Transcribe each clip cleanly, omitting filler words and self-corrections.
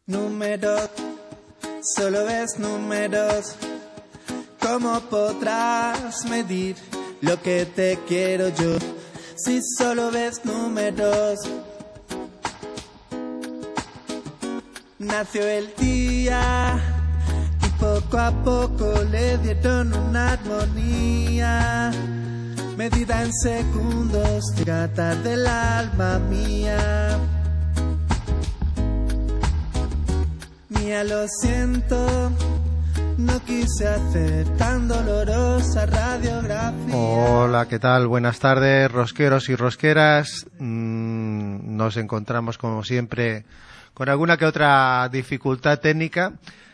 Números, solo ves números. ¿Cómo podrás medir lo que te quiero yo si solo ves números? Nació el día y poco a poco le dieron una armonía, medida en segundos, tirada del alma mía. Mía, lo siento, no quise hacer tan dolorosa radiografía. Hola, ¿qué tal? Buenas tardes, rosqueros y rosqueras. Nos encontramos, como siempre, con alguna que otra dificultad técnica.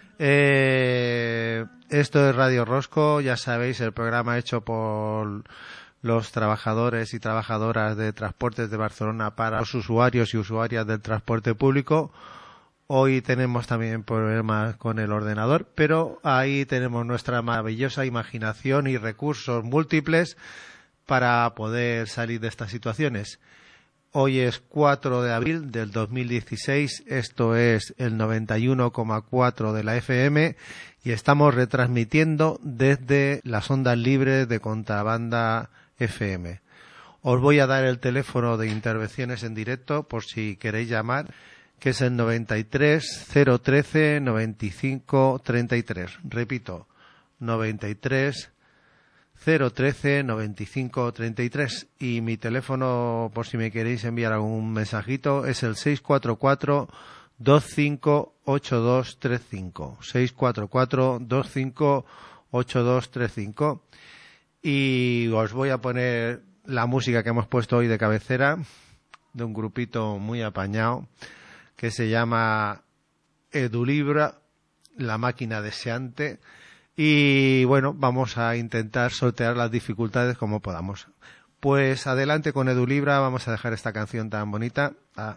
Esto es Radio Rosco, ya sabéis, el programa hecho por los trabajadores y trabajadoras de Transportes de Barcelona para los usuarios y usuarias del transporte público. Hoy tenemos también problemas con el ordenador, pero ahí tenemos nuestra maravillosa imaginación y recursos múltiples para poder salir de estas situaciones. Hoy es 4 de abril del 2016, esto es el 91,4 de la FM y estamos retransmitiendo desde las ondas libres de Contrabanda FM. Os voy a dar el teléfono de intervenciones en directo por si queréis llamar, que es el 93 013 95 33. Repito, 93 013 95 33. Y mi teléfono, por si me queréis enviar algún mensajito, es el 644 25 8235. 644 25 8235. Y os voy a poner la música que hemos puesto hoy de cabecera, de un grupito muy apañado, que se llama Edulibra, la máquina deseante. Y bueno, vamos a intentar sortear las dificultades como podamos. Pues adelante con Edulibra, vamos a dejar esta canción tan bonita.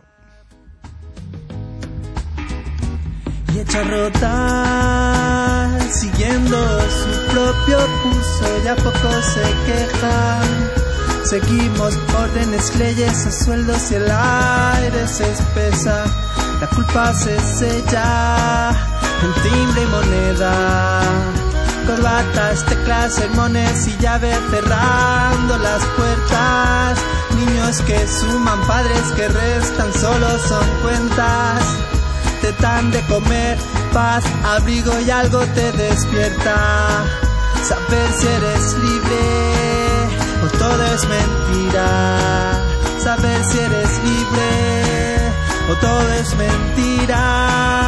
Y echa a rotar, siguiendo su propio pulso, ya poco se quejan. Seguimos órdenes, leyes, a sueldos y el aire se espesa. La culpa se sella en timbre y moneda. Corbatas, teclas, sermones y llave cerrando las puertas. Niños que suman, padres que restan, solo son cuentas. Te dan de comer, paz, abrigo y algo te despierta. Saber si eres libre o todo es mentira. Saber si eres libre o todo es mentira.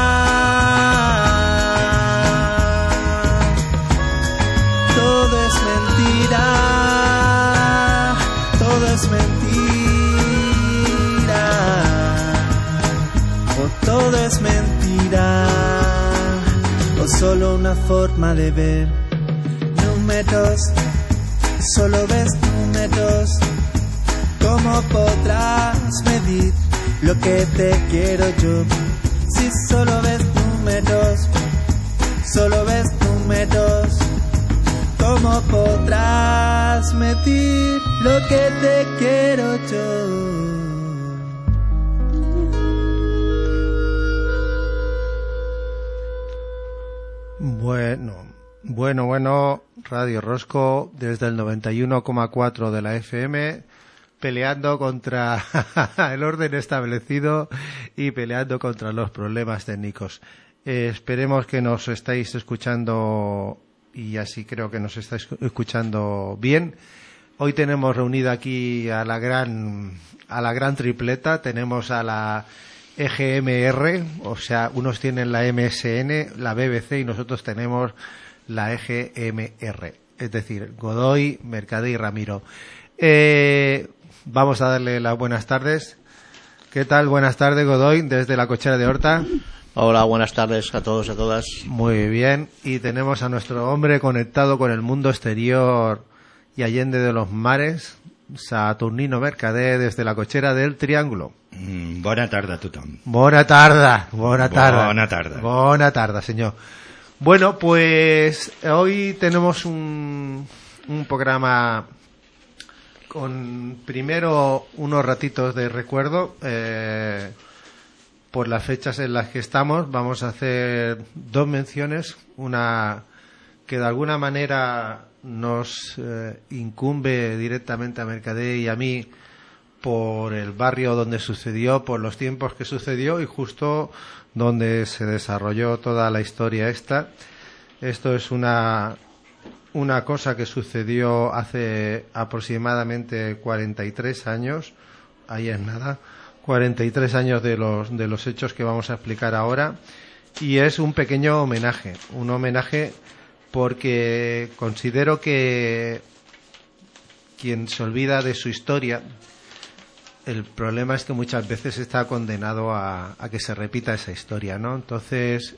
Todo es mentira. Todo es mentira. O todo es mentira. O solo una forma de ver. Números, solo ves números. ¿Cómo podrás medir lo que te quiero yo si solo ves números? Solo ves números. ¿Cómo podrás medir lo que te quiero yo? Bueno, Radio Rosco desde el 91,4 de la FM, peleando contra el orden establecido y peleando contra los problemas técnicos. Esperemos que nos estáis escuchando, y así creo que nos estáis escuchando bien. Hoy tenemos reunida aquí a la gran tripleta. Tenemos a la EGMR, o sea, unos tienen la MSN, la BBC y nosotros tenemos la EGMR, es decir, Godoy, Mercader y Ramiro. Vamos a darle las buenas tardes. ¿Qué tal? Buenas tardes, Godoy, desde la Cochera de Horta. Hola, buenas tardes a todos y a todas. Muy bien, y tenemos a nuestro hombre conectado con el mundo exterior y allende de los mares, Saturnino Mercader, desde la Cochera del Triángulo. Bona tarda a tothom. Bona tarda. Bona tarda. Bona tarda, señor. Bueno, pues hoy tenemos un programa con primero unos ratitos de recuerdo por las fechas en las que estamos, vamos a hacer dos menciones, una que de alguna manera nos incumbe directamente a Mercader y a mí por el barrio donde sucedió, por los tiempos que sucedió y justo donde se desarrolló toda la historia esta. Esto es una cosa que sucedió hace aproximadamente 43 años, ahí es nada, 43 años de los hechos que vamos a explicar ahora, y es un pequeño homenaje, porque considero que quien se olvida de su historia, el problema es que muchas veces está condenado a que se repita esa historia, ¿no? Entonces,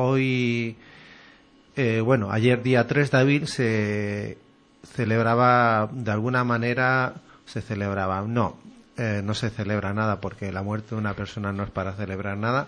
ayer día 3 de abril se celebraba de alguna manera, no se celebra nada porque la muerte de una persona no es para celebrar nada.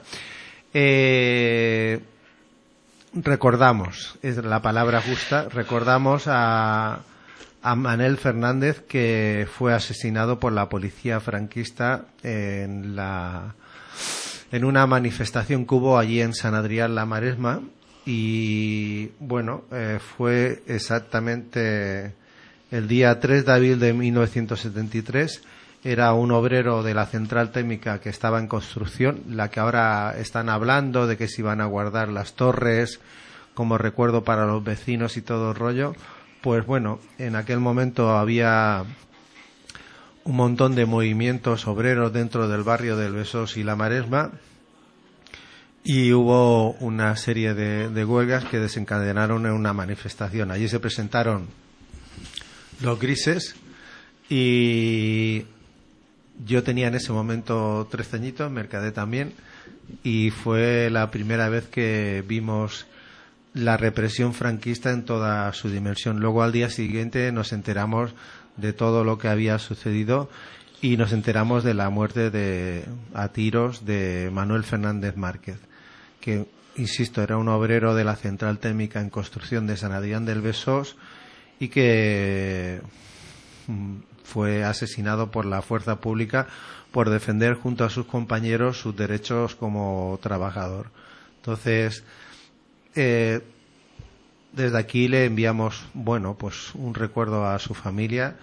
Recordamos, es la palabra justa, recordamos a Manel Fernández, que fue asesinado por la policía franquista en una manifestación que hubo allí en San Adrián la Maresma. Y fue exactamente el día 3 de abril de 1973. Era un obrero de la central térmica que estaba en construcción, la que ahora están hablando de que se iban a guardar las torres como recuerdo para los vecinos y todo el rollo. Pues bueno, en aquel momento había un montón de movimientos obreros dentro del barrio del Besós y la Maresma, y hubo una serie de huelgas que desencadenaron en una manifestación. Allí se presentaron los grises y yo tenía en ese momento 13 añitos, Mercader también, y fue la primera vez que vimos la represión franquista en toda su dimensión. Luego al día siguiente nos enteramos de todo lo que había sucedido y nos enteramos de la muerte a tiros de Manuel Fernández Márquez, que, insisto, era un obrero de la central térmica en construcción de San Adrián del Besós y que fue asesinado por la fuerza pública por defender junto a sus compañeros sus derechos como trabajador. Entonces, desde aquí le enviamos, un recuerdo a su familia.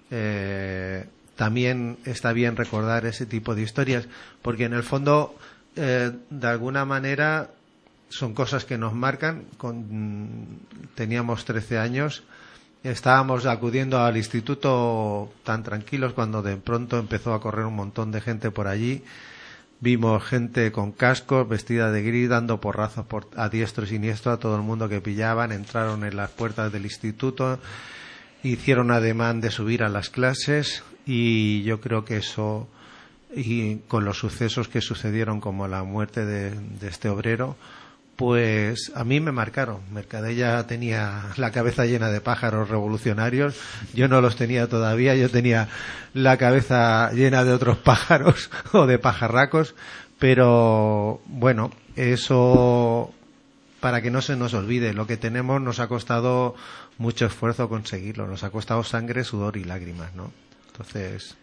También está bien recordar ese tipo de historias, porque en el fondo, de alguna manera, son cosas que nos marcan. Teníamos 13 años, estábamos acudiendo al instituto tan tranquilos cuando de pronto empezó a correr un montón de gente por allí. Vimos gente con cascos, vestida de gris, dando porrazos a diestro y siniestro a todo el mundo que pillaban. Entraron en las puertas del instituto, hicieron ademán de subir a las clases, y yo creo que eso, y con los sucesos que sucedieron como la muerte de este obrero, pues a mí me marcaron. Mercader ya tenía la cabeza llena de pájaros revolucionarios, yo no los tenía todavía, yo tenía la cabeza llena de otros pájaros o de pajarracos, pero bueno, eso, para que no se nos olvide, lo que tenemos nos ha costado mucho esfuerzo conseguirlo, nos ha costado sangre, sudor y lágrimas, ¿no? Entonces...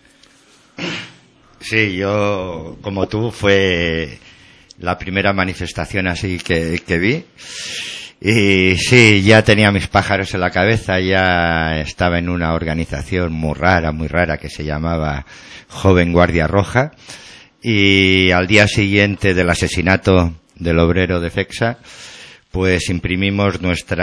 Sí, yo, como tú, fue la primera manifestación así que vi, y sí, ya tenía mis pájaros en la cabeza, ya estaba en una organización muy rara que se llamaba Joven Guardia Roja, y al día siguiente del asesinato del obrero de Fecsa, pues imprimimos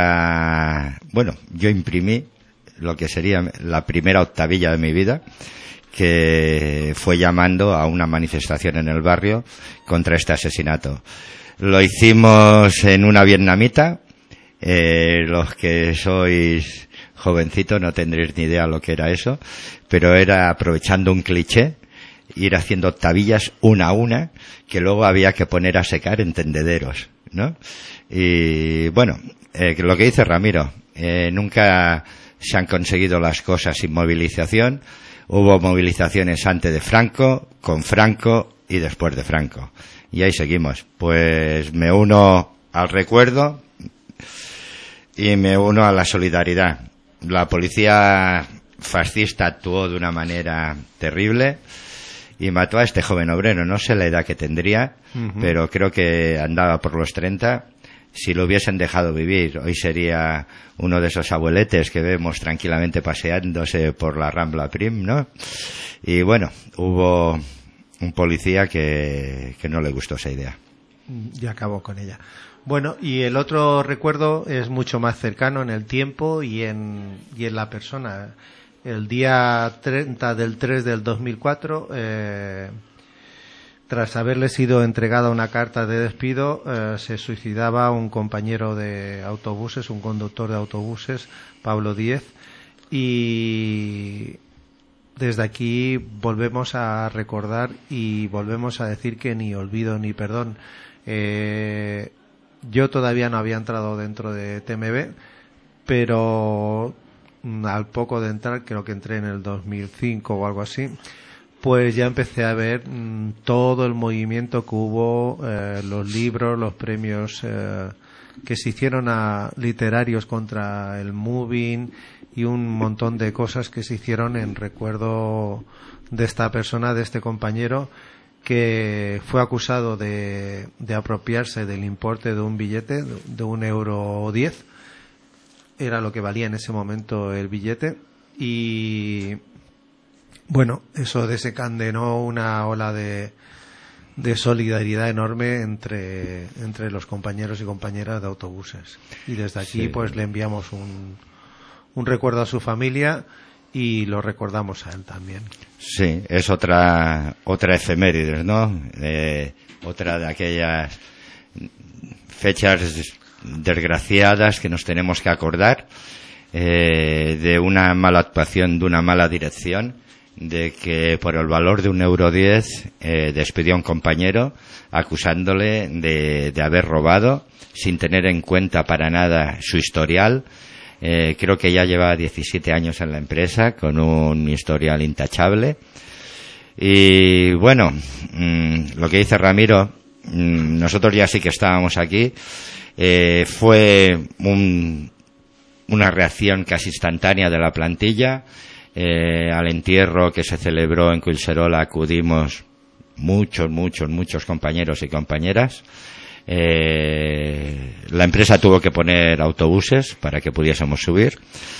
yo imprimí lo que sería la primera octavilla de mi vida, que fue llamando a una manifestación en el barrio contra este asesinato. Lo hicimos en una vietnamita. Los que sois jovencitos no tendréis ni idea lo que era eso, pero era aprovechando un cliché, ir haciendo octavillas una a una, que luego había que poner a secar en tendederos, ¿no? Y bueno, lo que dice Ramiro, nunca se han conseguido las cosas sin movilización. Hubo movilizaciones antes de Franco, con Franco y después de Franco. Y ahí seguimos. Pues me uno al recuerdo y me uno a la solidaridad. La policía fascista actuó de una manera terrible y mató a este joven obrero. No sé la edad que tendría, pero creo que andaba por los 30. Si lo hubiesen dejado vivir, hoy sería uno de esos abueletes que vemos tranquilamente paseándose por la Rambla Prim, ¿no? Y bueno, hubo un policía que no le gustó esa idea. Y acabó con ella. Bueno, y el otro recuerdo es mucho más cercano en el tiempo y en la persona. El día 30 del 3 del 2004, tras haberle sido entregada una carta de despido, se suicidaba un compañero de autobuses, un conductor de autobuses, Pablo Díez, y desde aquí volvemos a recordar y volvemos a decir que ni olvido ni perdón. Yo todavía no había entrado dentro de TMB, pero al poco de entrar, creo que entré en el 2005 o algo así, pues ya empecé a ver todo el movimiento que hubo, los libros, los premios que se hicieron a literarios contra el Moving y un montón de cosas que se hicieron en recuerdo de esta persona, de este compañero, que fue acusado de apropiarse del importe de un billete de €1.10. Era lo que valía en ese momento el billete. Y bueno, eso desencadenó una ola de solidaridad enorme entre los compañeros y compañeras de autobuses. Y desde aquí pues le enviamos un recuerdo a su familia y lo recordamos a él también. Sí, es otra efemérides, ¿no? Otra de aquellas fechas desgraciadas que nos tenemos que acordar, de una mala actuación, de una mala dirección, de que por el valor de €1.10 despidió a un compañero acusándole de haber robado sin tener en cuenta para nada su historial. Creo que ya lleva 17 años en la empresa con un historial intachable. Y bueno, lo que dice Ramiro, nosotros ya sí que estábamos aquí. Fue una reacción casi instantánea de la plantilla. Al entierro que se celebró en Collserola acudimos muchos compañeros y compañeras. La empresa tuvo que poner autobuses para que pudiésemos subir.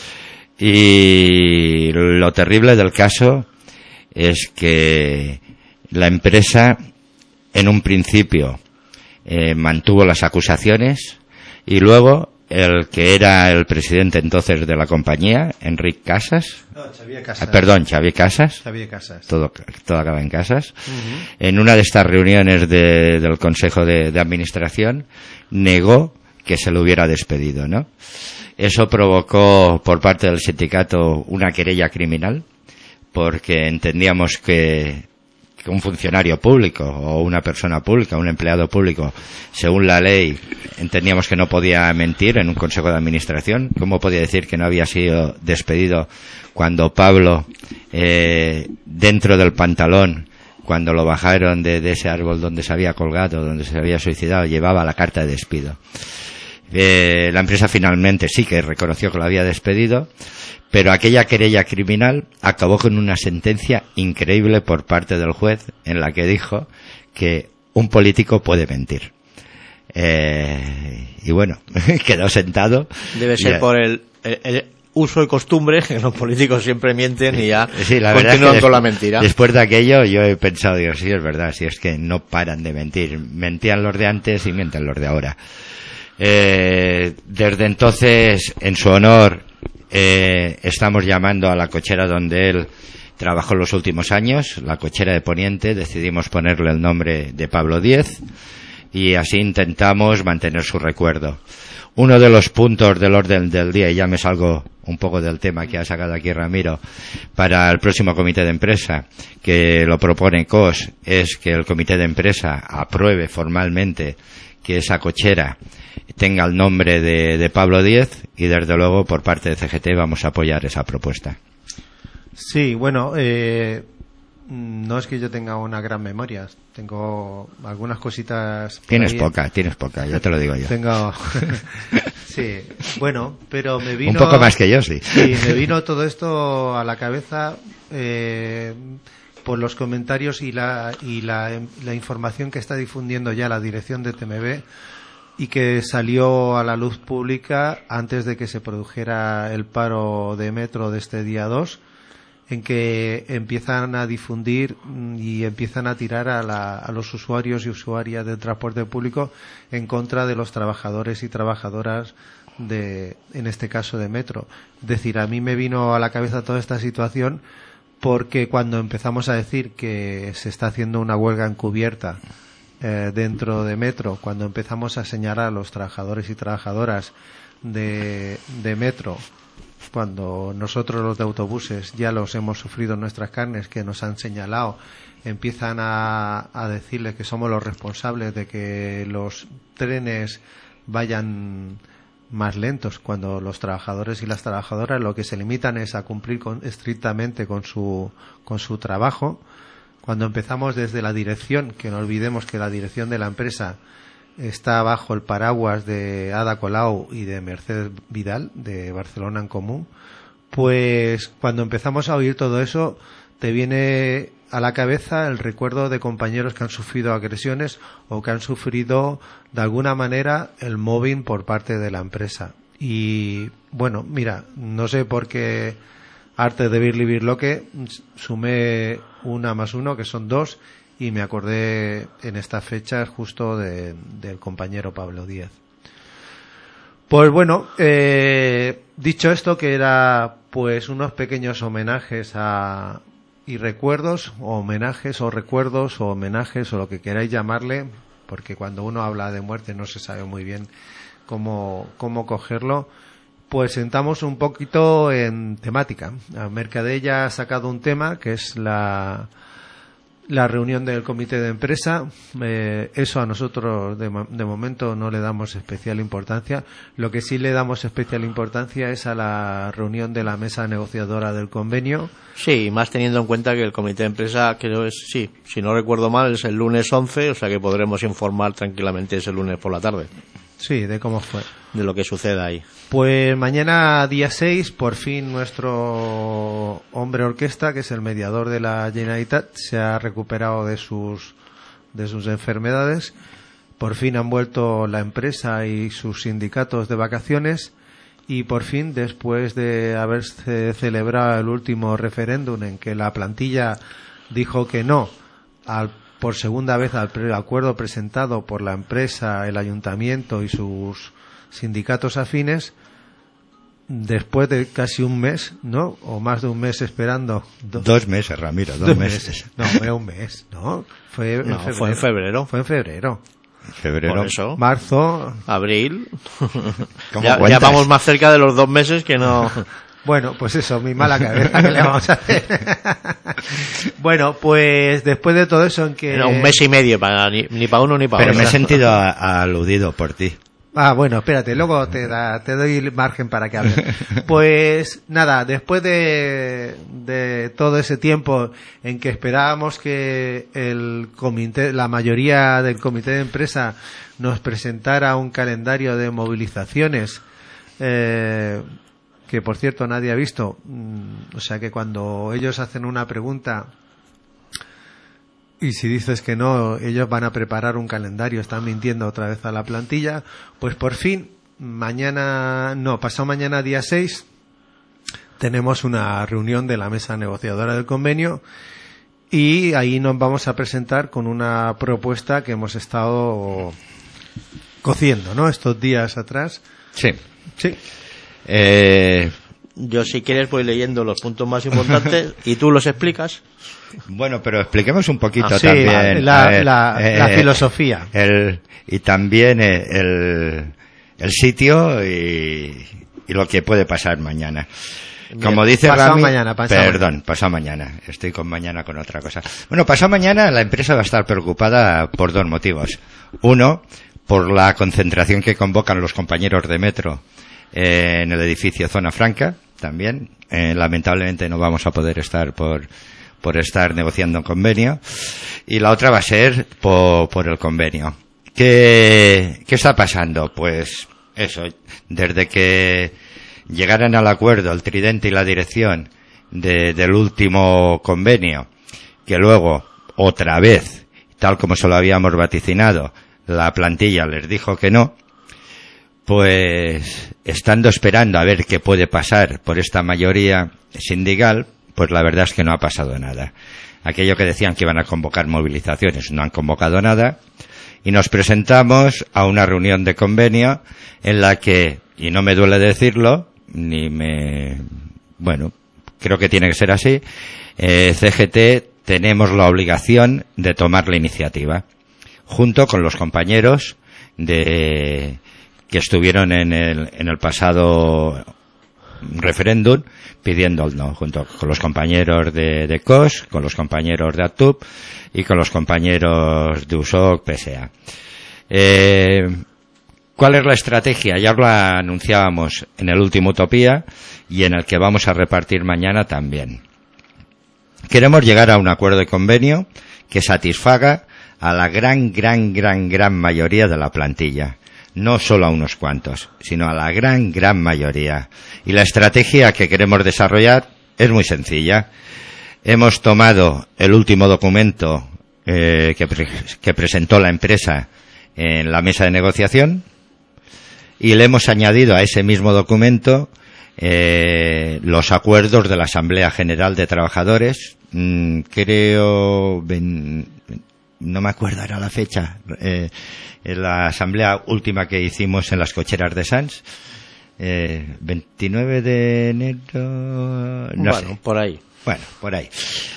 Y lo terrible del caso es que la empresa en un principio mantuvo las acusaciones y luego el que era el presidente entonces de la compañía, Enric Casas. No, Xavier Casas. Xavier Casas. Xavier Casas. Todo acaba en Casas. En una de estas reuniones del Consejo de Administración negó que se lo hubiera despedido, ¿no? Eso provocó por parte del sindicato una querella criminal, porque entendíamos que un funcionario público o una persona pública, un empleado público, según la ley, entendíamos que no podía mentir en un consejo de administración. ¿Cómo podía decir que no había sido despedido cuando Pablo, dentro del pantalón, cuando lo bajaron de ese árbol donde se había colgado, donde se había suicidado, llevaba la carta de despido? La empresa finalmente sí que reconoció que lo había despedido, pero aquella querella criminal acabó con una sentencia increíble por parte del juez en la que dijo que un político puede mentir. Y bueno, quedó sentado. Debe ser por el uso y costumbre, que los políticos siempre mienten y ya sí, la continúan verdad con la mentira. Después de aquello yo he pensado, digo, sí, es verdad, si es que no paran de mentir. Mentían los de antes y mienten los de ahora. Desde entonces, en su honor, estamos llamando a la cochera donde él trabajó los últimos años, la cochera de Poniente. Decidimos ponerle el nombre de Pablo Díez y así intentamos mantener su recuerdo. Uno de los puntos del orden del día, y ya me salgo un poco del tema que ha sacado aquí Ramiro, para el próximo comité de empresa, que lo propone COS, es que el comité de empresa apruebe formalmente que esa cochera tenga el nombre de Pablo Díez, y desde luego por parte de CGT vamos a apoyar esa propuesta. Sí, bueno, no es que yo tenga una gran memoria, tengo algunas cositas. Tienes poca, ya te lo digo yo. Tengo, sí, bueno, pero me vino. Un poco más que yo, sí. Sí, me vino todo esto a la cabeza, por los comentarios y la información que está difundiendo ya la dirección de TMB y que salió a la luz pública antes de que se produjera el paro de metro de este día 2, en que empiezan a difundir y empiezan a tirar a los usuarios y usuarias del transporte público en contra de los trabajadores y trabajadoras en este caso de metro. Es decir, a mí me vino a la cabeza toda esta situación porque cuando empezamos a decir que se está haciendo una huelga encubierta dentro de metro, cuando empezamos a señalar a los trabajadores y trabajadoras de metro, cuando nosotros los de autobuses ya los hemos sufrido en nuestras carnes, que nos han señalado, empiezan a decirles que somos los responsables de que los trenes vayan más lentos, cuando los trabajadores y las trabajadoras lo que se limitan es a cumplir estrictamente con su trabajo. Cuando empezamos desde la dirección, que no olvidemos que la dirección de la empresa está bajo el paraguas de Ada Colau y de Mercedes Vidal, de Barcelona en Comú, pues cuando empezamos a oír todo eso, te viene a la cabeza el recuerdo de compañeros que han sufrido agresiones o que han sufrido de alguna manera el mobbing por parte de la empresa. Y bueno, mira, no sé por qué arte de vivir lo que sumé 1 más 1, que son 2, y me acordé en estas fechas justo del compañero Pablo Díaz. Pues bueno, dicho esto, que era pues unos pequeños homenajes y recuerdos, o homenajes o recuerdos o homenajes o lo que queráis llamarle, porque cuando uno habla de muerte no se sabe muy bien cómo cogerlo, pues entramos un poquito en temática. Mercadella ha sacado un tema que es la reunión del comité de empresa. Eso a nosotros de momento no le damos especial importancia. Lo que sí le damos especial importancia es a la reunión de la mesa negociadora del convenio. Sí, más teniendo en cuenta que el comité de empresa, creo es, sí, si no recuerdo mal, es el lunes 11, o sea que podremos informar tranquilamente ese lunes por la tarde. Sí, de cómo fue. De lo que suceda ahí. Pues mañana, día 6, por fin nuestro hombre orquesta, que es el mediador de la Generalitat, se ha recuperado de sus enfermedades. Por fin han vuelto la empresa y sus sindicatos de vacaciones. Y por fin, después de haberse celebrado el último referéndum en que la plantilla dijo que no por segunda vez al acuerdo presentado por la empresa, el ayuntamiento y sus sindicatos afines, después de casi un mes, ¿no? O más de un mes esperando. 2 meses, Ramiro, 2 meses. No, fue un mes, ¿no? Fue en febrero. Fue en febrero. Por eso. Marzo. Abril. Ya vamos más cerca de los 2 meses que no. Bueno, pues eso, mi mala cabeza, ¿qué le vamos a hacer? Bueno, pues después de todo eso en que... Era 1 mes y medio, ni para uno ni para otro. Pero me he sentido aludido por ti. Ah, bueno, espérate, luego te doy margen para que hables. Pues nada, después de todo ese tiempo en que esperábamos que la mayoría del comité de empresa nos presentara un calendario de movilizaciones, que por cierto nadie ha visto, o sea que cuando ellos hacen una pregunta y si dices que no, ellos van a preparar un calendario, están mintiendo otra vez a la plantilla, pues por fin, pasado mañana día 6, tenemos una reunión de la mesa negociadora del convenio y ahí nos vamos a presentar con una propuesta que hemos estado cociendo, ¿no? Estos días atrás. Sí. Sí. Yo, si quieres, voy leyendo los puntos más importantes y tú los explicas. Bueno, pero expliquemos un poquito sí, también la filosofía. Y también el sitio y lo que puede pasar mañana. Como dice pasado Rami, mañana. Pasado mañana. Estoy con otra cosa. Bueno, pasado mañana la empresa va a estar preocupada por 2 motivos. Uno, por la concentración que convocan los compañeros de metro en el edificio Zona Franca, también. Lamentablemente no vamos a poder estar por estar negociando un convenio. Y la otra va a ser por el convenio. ¿Qué está pasando? Pues eso, desde que llegaran al acuerdo el Tridente y la dirección del último convenio, que luego, otra vez, tal como se lo habíamos vaticinado, la plantilla les dijo que no, pues estando esperando a ver qué puede pasar por esta mayoría sindical, pues la verdad es que no ha pasado nada. Aquello que decían que iban a convocar movilizaciones, no han convocado nada, y nos presentamos a una reunión de convenio en la que, y no me duele decirlo, creo que tiene que ser así, CGT tenemos la obligación de tomar la iniciativa, junto con los compañeros que estuvieron en el pasado referéndum pidiendo el no, junto con los compañeros de COS, con los compañeros de ATUP y con los compañeros de USOC PSA. ¿Cuál es la estrategia? Ya os la anunciábamos en el último Utopía y en el que vamos a repartir mañana también. Queremos llegar a un acuerdo de convenio que satisfaga a la gran mayoría de la plantilla. No solo a unos cuantos, sino a la gran mayoría. Y la estrategia que queremos desarrollar es muy sencilla. Hemos tomado el último documento que presentó la empresa en la mesa de negociación y le hemos añadido a ese mismo documento los acuerdos de la Asamblea General de Trabajadores. Creo... no me acuerdo ahora la fecha, en la asamblea última que hicimos en las cocheras de Sants, 29 de enero, no sé. Por ahí. Bueno, por ahí.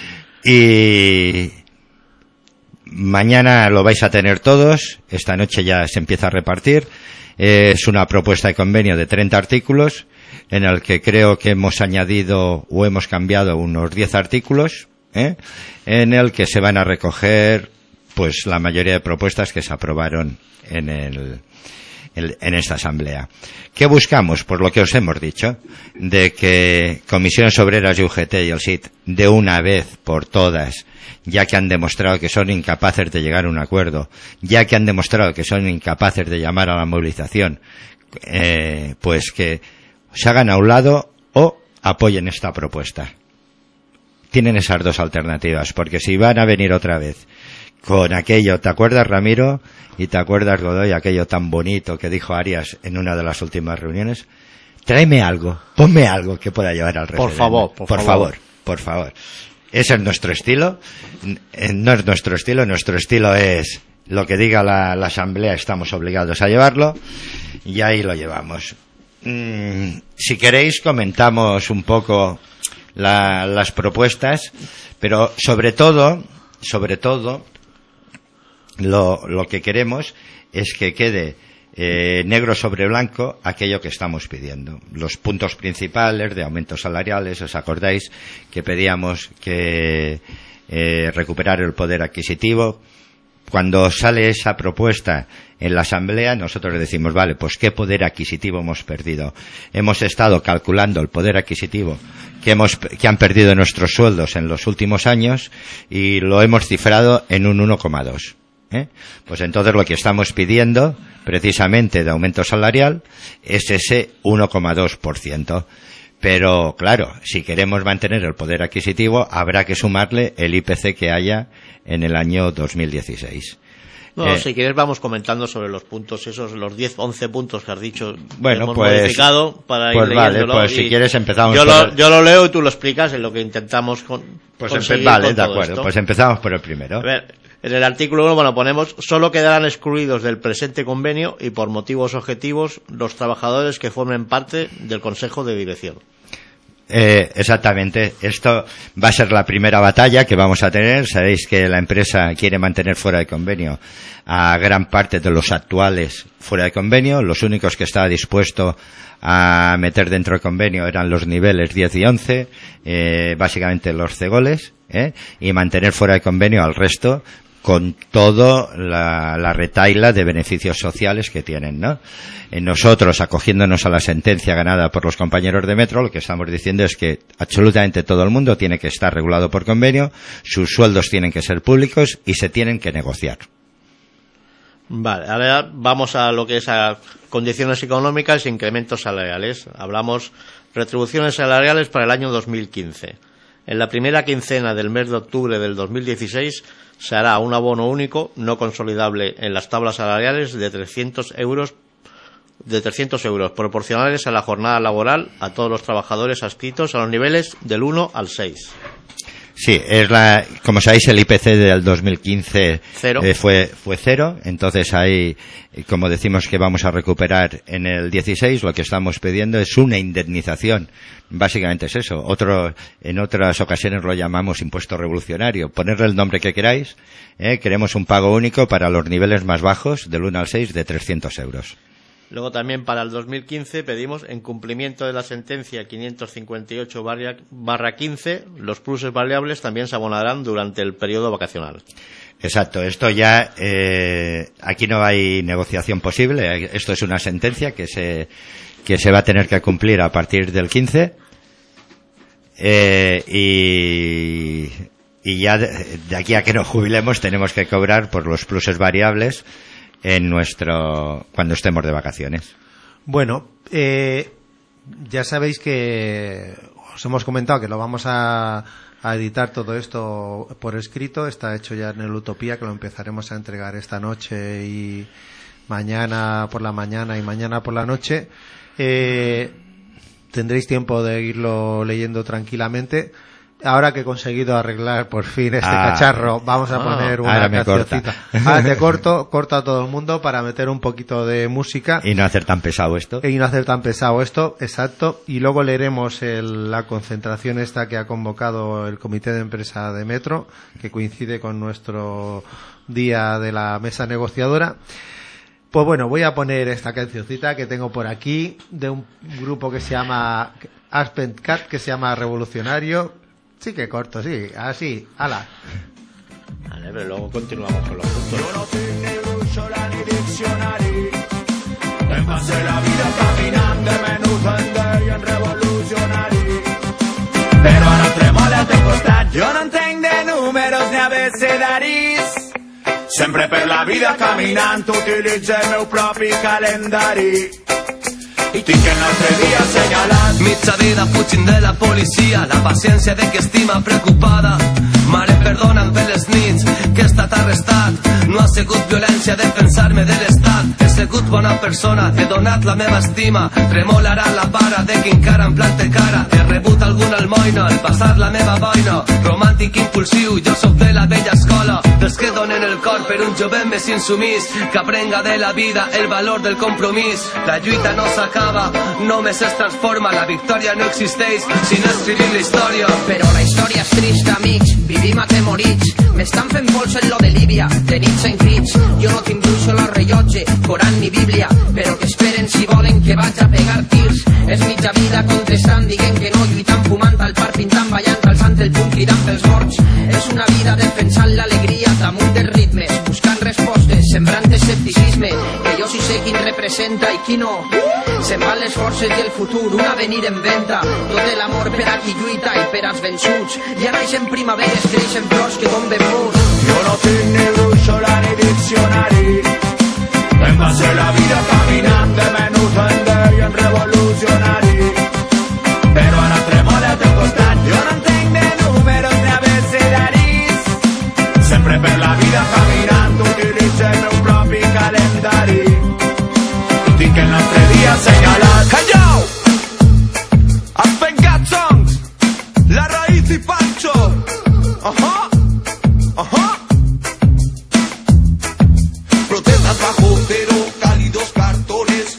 Y mañana lo vais a tener todos, esta noche ya se empieza a repartir. Es una propuesta de convenio de 30 artículos, en el que creo que hemos añadido o hemos cambiado unos 10 artículos, en el que se van a recoger pues la mayoría de propuestas que se aprobaron en esta asamblea. ¿Qué buscamos? Por lo que os hemos dicho, de que Comisiones Obreras y UGT y el SIT, de una vez por todas, ya que han demostrado que son incapaces de llegar a un acuerdo, ya que han demostrado que son incapaces de llamar a la movilización, pues que se hagan a un lado o apoyen esta propuesta. Tienen esas dos alternativas, porque si van a venir otra vez con aquello, ¿te acuerdas, Ramiro? Y te acuerdas, Godoy, aquello tan bonito que dijo Arias en una de las últimas reuniones. Tráeme algo, ponme algo que pueda llevar al referéndum. Por favor. Ese es nuestro estilo. No es nuestro estilo. Nuestro estilo es lo que diga la asamblea, estamos obligados a llevarlo. Y ahí lo llevamos. Si queréis, comentamos un poco las propuestas, pero sobre todo, lo que queremos es que quede negro sobre blanco aquello que estamos pidiendo. Los puntos principales de aumentos salariales, ¿os acordáis que pedíamos que recuperar el poder adquisitivo? Cuando sale esa propuesta en la asamblea, nosotros decimos, vale, pues ¿qué poder adquisitivo hemos perdido? Hemos estado calculando el poder adquisitivo que han perdido nuestros sueldos en los últimos años y lo hemos cifrado en un 1,2. Pues entonces lo que estamos pidiendo precisamente de aumento salarial es ese 1,2%. Pero claro, si queremos mantener el poder adquisitivo habrá que sumarle el IPC que haya en el año 2016. No, si quieres vamos comentando sobre los puntos esos, los 10, 11 puntos que has dicho. Bueno, hemos pues modificado para ir leyéndolo. Vale, pues si quieres empezamos yo lo leo y tú lo explicas en lo que intentamos conseguir vale, con de todo acuerdo, esto. Pues empezamos por el primero. A ver, en el artículo 1, ponemos, solo quedarán excluidos del presente convenio y por motivos objetivos los trabajadores que formen parte del Consejo de Dirección. Exactamente. Esto va a ser la primera batalla que vamos a tener. Sabéis que la empresa quiere mantener fuera de convenio a gran parte de los actuales fuera de convenio. Los únicos que estaba dispuesto a meter dentro del convenio eran los niveles 10 y 11, básicamente los cegoles, y mantener fuera de convenio al resto, con todo la retahíla de beneficios sociales que tienen, ¿no? Nosotros, acogiéndonos a la sentencia ganada por los compañeros de Metro, lo que estamos diciendo es que absolutamente todo el mundo tiene que estar regulado por convenio, sus sueldos tienen que ser públicos y se tienen que negociar. Vale, ahora vamos a lo que es a condiciones económicas e incrementos salariales. Hablamos retribuciones salariales para el año 2015. En la primera quincena del mes de octubre del 2016 se hará un abono único no consolidable en las tablas salariales de 300 euros proporcionales a la jornada laboral a todos los trabajadores adscritos a los niveles del 1 al 6. Sí, como sabéis, el IPC del 2015 fue cero, entonces ahí, como decimos que vamos a recuperar en el 16, lo que estamos pidiendo es una indemnización. Básicamente es eso. En otras ocasiones lo llamamos impuesto revolucionario. Ponerle el nombre que queráis. Queremos un pago único para los niveles más bajos, del 1 al 6, de 300 euros. Luego también para el 2015 pedimos, en cumplimiento de la sentencia 558/15, los pluses variables también se abonarán durante el periodo vacacional. Exacto, esto ya, aquí no hay negociación posible, esto es una sentencia que se va a tener que cumplir a partir del 15, y ya de aquí a que nos jubilemos tenemos que cobrar por los pluses variables cuando estemos de vacaciones. Bueno, ya sabéis que os hemos comentado que lo vamos a editar todo esto por escrito. Está hecho ya en el Utopía, que lo empezaremos a entregar esta noche y mañana por la mañana y mañana por la noche. Tendréis tiempo de irlo leyendo tranquilamente. Ahora que he conseguido arreglar por fin este cacharro, vamos a poner una cancioncita. Ahora te corto a todo el mundo para meter un poquito de música. Y no hacer tan pesado esto. Exacto. Y luego leeremos la concentración esta que ha convocado el Comité de Empresa de Metro, que coincide con nuestro día de la mesa negociadora. Pues bueno, voy a poner esta cancioncita que tengo por aquí, de un grupo que se llama Aspen Cat, que se llama Revolucionario. Sí que corto, sí, así, ala. Vale, pero luego continuamos con los puntos. Yo no tinc ni brúixola ni diccionari, em passé la vida caminant de menús en deien revolucionari. Però ara tremola al teu costat, jo no entenc de números ni abecedaris. Sempre per la vida caminant utilitzo el meu propi calendari. I tinc el nostre dia assenyalat. Mitja vida fugint de la policia, la paciència de qui estima preocupada. Mare, perdona'm per les nits que he estat arrestat. No ha sigut violència defensar-me de l'estat. He sigut bona persona, he donat la meva estima. Tremolarà la para de qui encara em plante cara. He rebut algun almoina al passar la meva boina. Romàntic impulsiu, jo sóc de la vella escola, dels que donen el cor per un jovent més insumís, que aprenga de la vida el valor del compromís. La lluita no s'acaba, només es transforma. La victòria no existeix si no escrivim la història. Però la història és trista, amics, vivim atemorits. M'estan fent pols en lo de Líbia, de nits en crits. Jo no tinc brúixola, rellotge, Coran ni Bíblia, però que esperen si volen que vaig a pegar tirs. És mitja vida contestant, dient que no, lluitant, fumant al parc, pintant, ballant, alçant el punt, cridant pels morts. És una vida defensant l'alegria damunt dels ritmes, buscant respostes, sembrant escepticisme, que jo sí sé quin representa i qui no. Se'n van les forces i el futur, un avenir en venta. Tot l'amor per a qui lluita i per als vençuts. Ja naixen primaveres, creixen flors que tomben murs. Jo no tinc ni brúixola ni diccionari, em passé la vida caminant de menús en deien revolucionari. Però ara tremola al teu costat, jo no entenc de números ni abecedaris. Sempre per la vida caminant utilitzo el meu propi calendari. I tinc el nostre dia assenyalat. Hey yo! Aspen Cat Songs, La Raíz y Pancho. Ajá, ajá. Protestas bajo cero, cálidos cartones,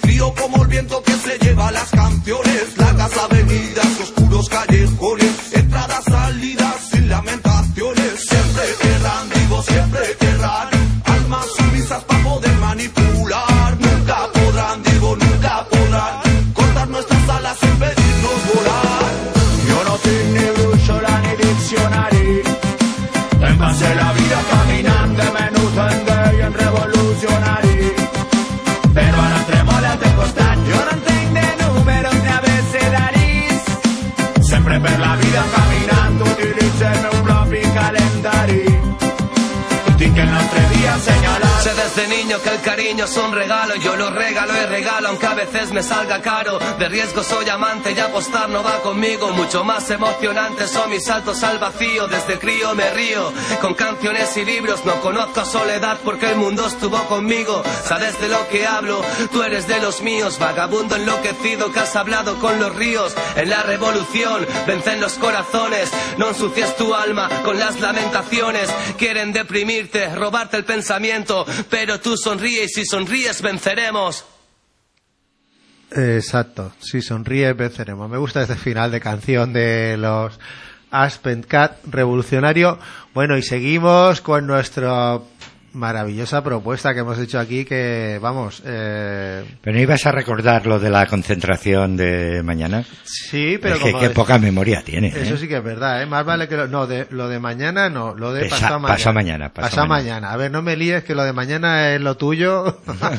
desde niño que el cariño es un regalo. Yo lo regalo y regalo aunque a veces me salga caro. De riesgo soy amante y apostar no va conmigo. Mucho más emocionantes son mis saltos al vacío. Desde crío me río con canciones y libros. No conozco a soledad porque el mundo estuvo conmigo. Sabes de lo que hablo, tú eres de los míos. Vagabundo enloquecido que has hablado con los ríos. En la revolución vencen los corazones. No ensucies tu alma con las lamentaciones. Quieren deprimirte, robarte el pensamiento, pero tú sonríe y si sonríes venceremos. Exacto, si sonríes venceremos. Me gusta este final de canción de los Aspen Cat, revolucionario. Bueno, y seguimos con nuestra maravillosa propuesta que hemos hecho aquí, que vamos... ¿Pero ibas a recordar lo de la concentración de mañana? Sí, pero... Es que qué poca memoria tiene. Eso sí que es verdad, ¿eh? Más vale que... lo de mañana no, lo de pasado mañana. Pasado mañana. A ver, no me líes que lo de mañana es lo tuyo,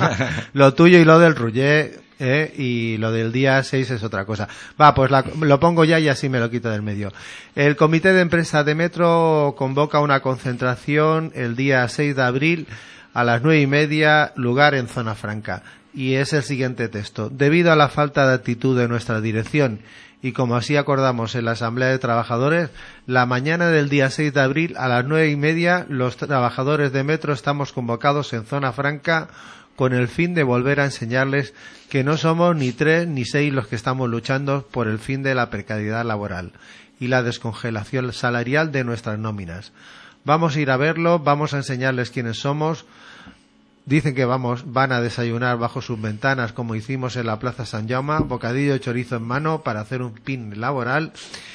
lo tuyo y lo del Ruller... y lo del día 6 es otra cosa. Va, pues lo pongo ya y así me lo quito del medio. El Comité de Empresa de Metro convoca una concentración el día 6 de abril a las 9:30, lugar en Zona Franca. Y es el siguiente texto. Debido a la falta de actitud de nuestra dirección y como así acordamos en la Asamblea de Trabajadores, la mañana del día 6 de abril a las 9:30 los trabajadores de Metro estamos convocados en Zona Franca con el fin de volver a enseñarles que no somos ni 3 ni 6 los que estamos luchando por el fin de la precariedad laboral y la descongelación salarial de nuestras nóminas. Vamos a ir a verlo, vamos a enseñarles quiénes somos. Dicen que van a desayunar bajo sus ventanas como hicimos en la Plaza San Jaume, bocadillo de chorizo en mano para hacer un pin laboral,